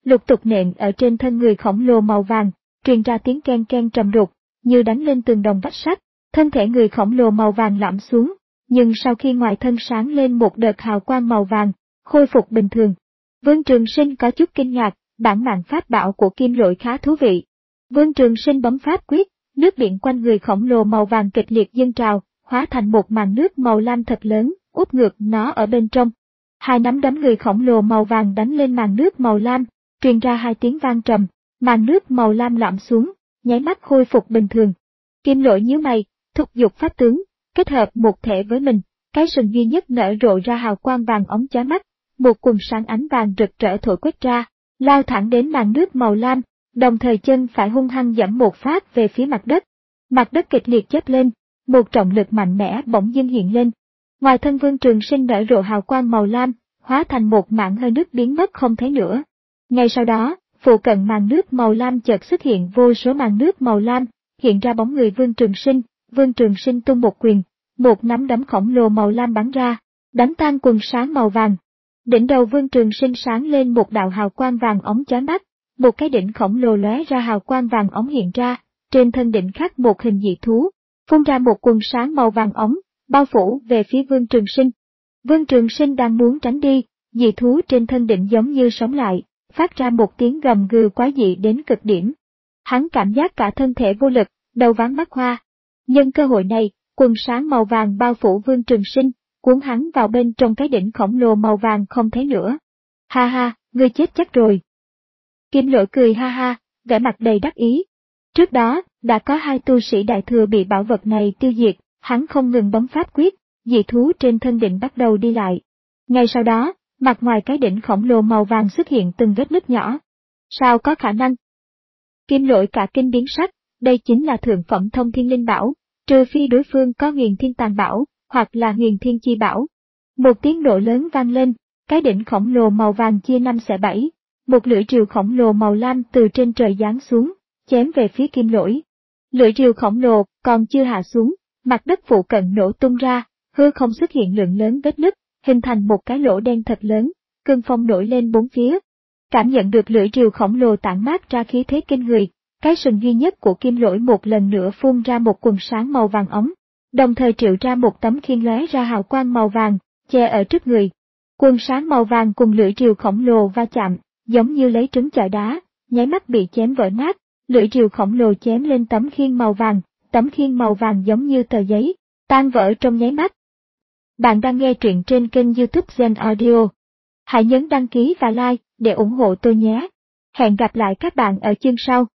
A: lục tục nện ở trên thân người khổng lồ màu vàng, truyền ra tiếng ken ken trầm đục, như đánh lên tường đồng vách sắt. Thân thể người khổng lồ màu vàng lõm xuống, nhưng sau khi ngoài thân sáng lên một đợt hào quang màu vàng, khôi phục bình thường. Vương Trường Sinh có chút kinh ngạc, bản mạng pháp bảo của Kim Lỗi khá thú vị. Vương Trường Sinh bấm pháp quyết, nước biển quanh người khổng lồ màu vàng kịch liệt dâng trào, hóa thành một màn nước màu lam thật lớn, úp ngược nó ở bên trong. Hai nắm đấm người khổng lồ màu vàng đánh lên màn nước màu lam, truyền ra hai tiếng vang trầm, màn nước màu lam lõm xuống, nháy mắt khôi phục bình thường. Kim Lỗi nhíu mày, thúc giục pháp tướng, kết hợp một thể với mình, cái sừng duy nhất nở rộ ra hào quang vàng óng chói mắt, một quần sáng ánh vàng rực rỡ thổi quét ra, lao thẳng đến màn nước màu lam, đồng thời chân phải hung hăng giẫm một phát về phía mặt đất. Mặt đất kịch liệt chớp lên, một trọng lực mạnh mẽ bỗng dưng hiện lên. Ngoài thân Vương Trường Sinh nở rộ hào quang màu lam, hóa thành một mảng hơi nước biến mất không thấy nữa. Ngay sau đó, phụ cận màn nước màu lam chợt xuất hiện vô số màn nước màu lam, hiện ra bóng người Vương Trường Sinh. Vương Trường Sinh tung một quyền, một nắm đấm khổng lồ màu lam bắn ra, đánh tan quần sáng màu vàng. Đỉnh đầu Vương Trường Sinh sáng lên một đạo hào quang vàng óng chói mắt, một cái đỉnh khổng lồ lóe ra hào quang vàng óng hiện ra, trên thân đỉnh khắc một hình dị thú, phun ra một quần sáng màu vàng óng, bao phủ về phía Vương Trường Sinh. Vương Trường Sinh đang muốn tránh đi, dị thú trên thân đỉnh giống như sống lại, phát ra một tiếng gầm gừ quái dị đến cực điểm. Hắn cảm giác cả thân thể vô lực, đầu váng mắt hoa. Nhân cơ hội này, quần sáng màu vàng bao phủ Vương Trường Sinh, cuốn hắn vào bên trong cái đỉnh khổng lồ màu vàng không thấy nữa. Ha ha, ngươi chết chắc rồi. Kim Lỗi cười ha ha, vẻ mặt đầy đắc ý. Trước đó, đã có hai tu sĩ đại thừa bị bảo vật này tiêu diệt, hắn không ngừng bấm pháp quyết, dị thú trên thân đỉnh bắt đầu đi lại. Ngay sau đó, mặt ngoài cái đỉnh khổng lồ màu vàng xuất hiện từng vết nứt nhỏ. Sao có khả năng? Kim Lỗi cả kinh biến sắc, đây chính là thượng phẩm thông thiên linh bảo, trừ phi đối phương có huyền thiên tàng bảo, hoặc là huyền thiên chi bảo. Một tiếng nổ lớn vang lên, cái đỉnh khổng lồ màu vàng chia năm xẻ bảy, một lưỡi rìu khổng lồ màu lam từ trên trời giáng xuống, chém về phía Kim Lỗi. Lưỡi rìu khổng lồ còn chưa hạ xuống, mặt đất phụ cận nổ tung ra, hư không xuất hiện lượng lớn vết nứt, hình thành một cái lỗ đen thật lớn, cơn phong nổi lên bốn phía. Cảm nhận được lưỡi rìu khổng lồ tản mát ra khí thế kinh người, cái sừng duy nhất của Kim Lỗi một lần nữa phun ra một quần sáng màu vàng óng, đồng thời triệu ra một tấm khiên lóe ra hào quang màu vàng, che ở trước người. Quần sáng màu vàng cùng lưỡi rìu khổng lồ va chạm, giống như lấy trứng chọi đá, nháy mắt bị chém vỡ nát, lưỡi rìu khổng lồ chém lên tấm khiên màu vàng, tấm khiên màu vàng giống như tờ giấy, tan vỡ trong nháy mắt. Bạn đang nghe truyện trên kênh YouTube Zen Audio. Hãy nhấn đăng ký và like để ủng hộ tôi nhé. Hẹn gặp lại các bạn ở chương sau.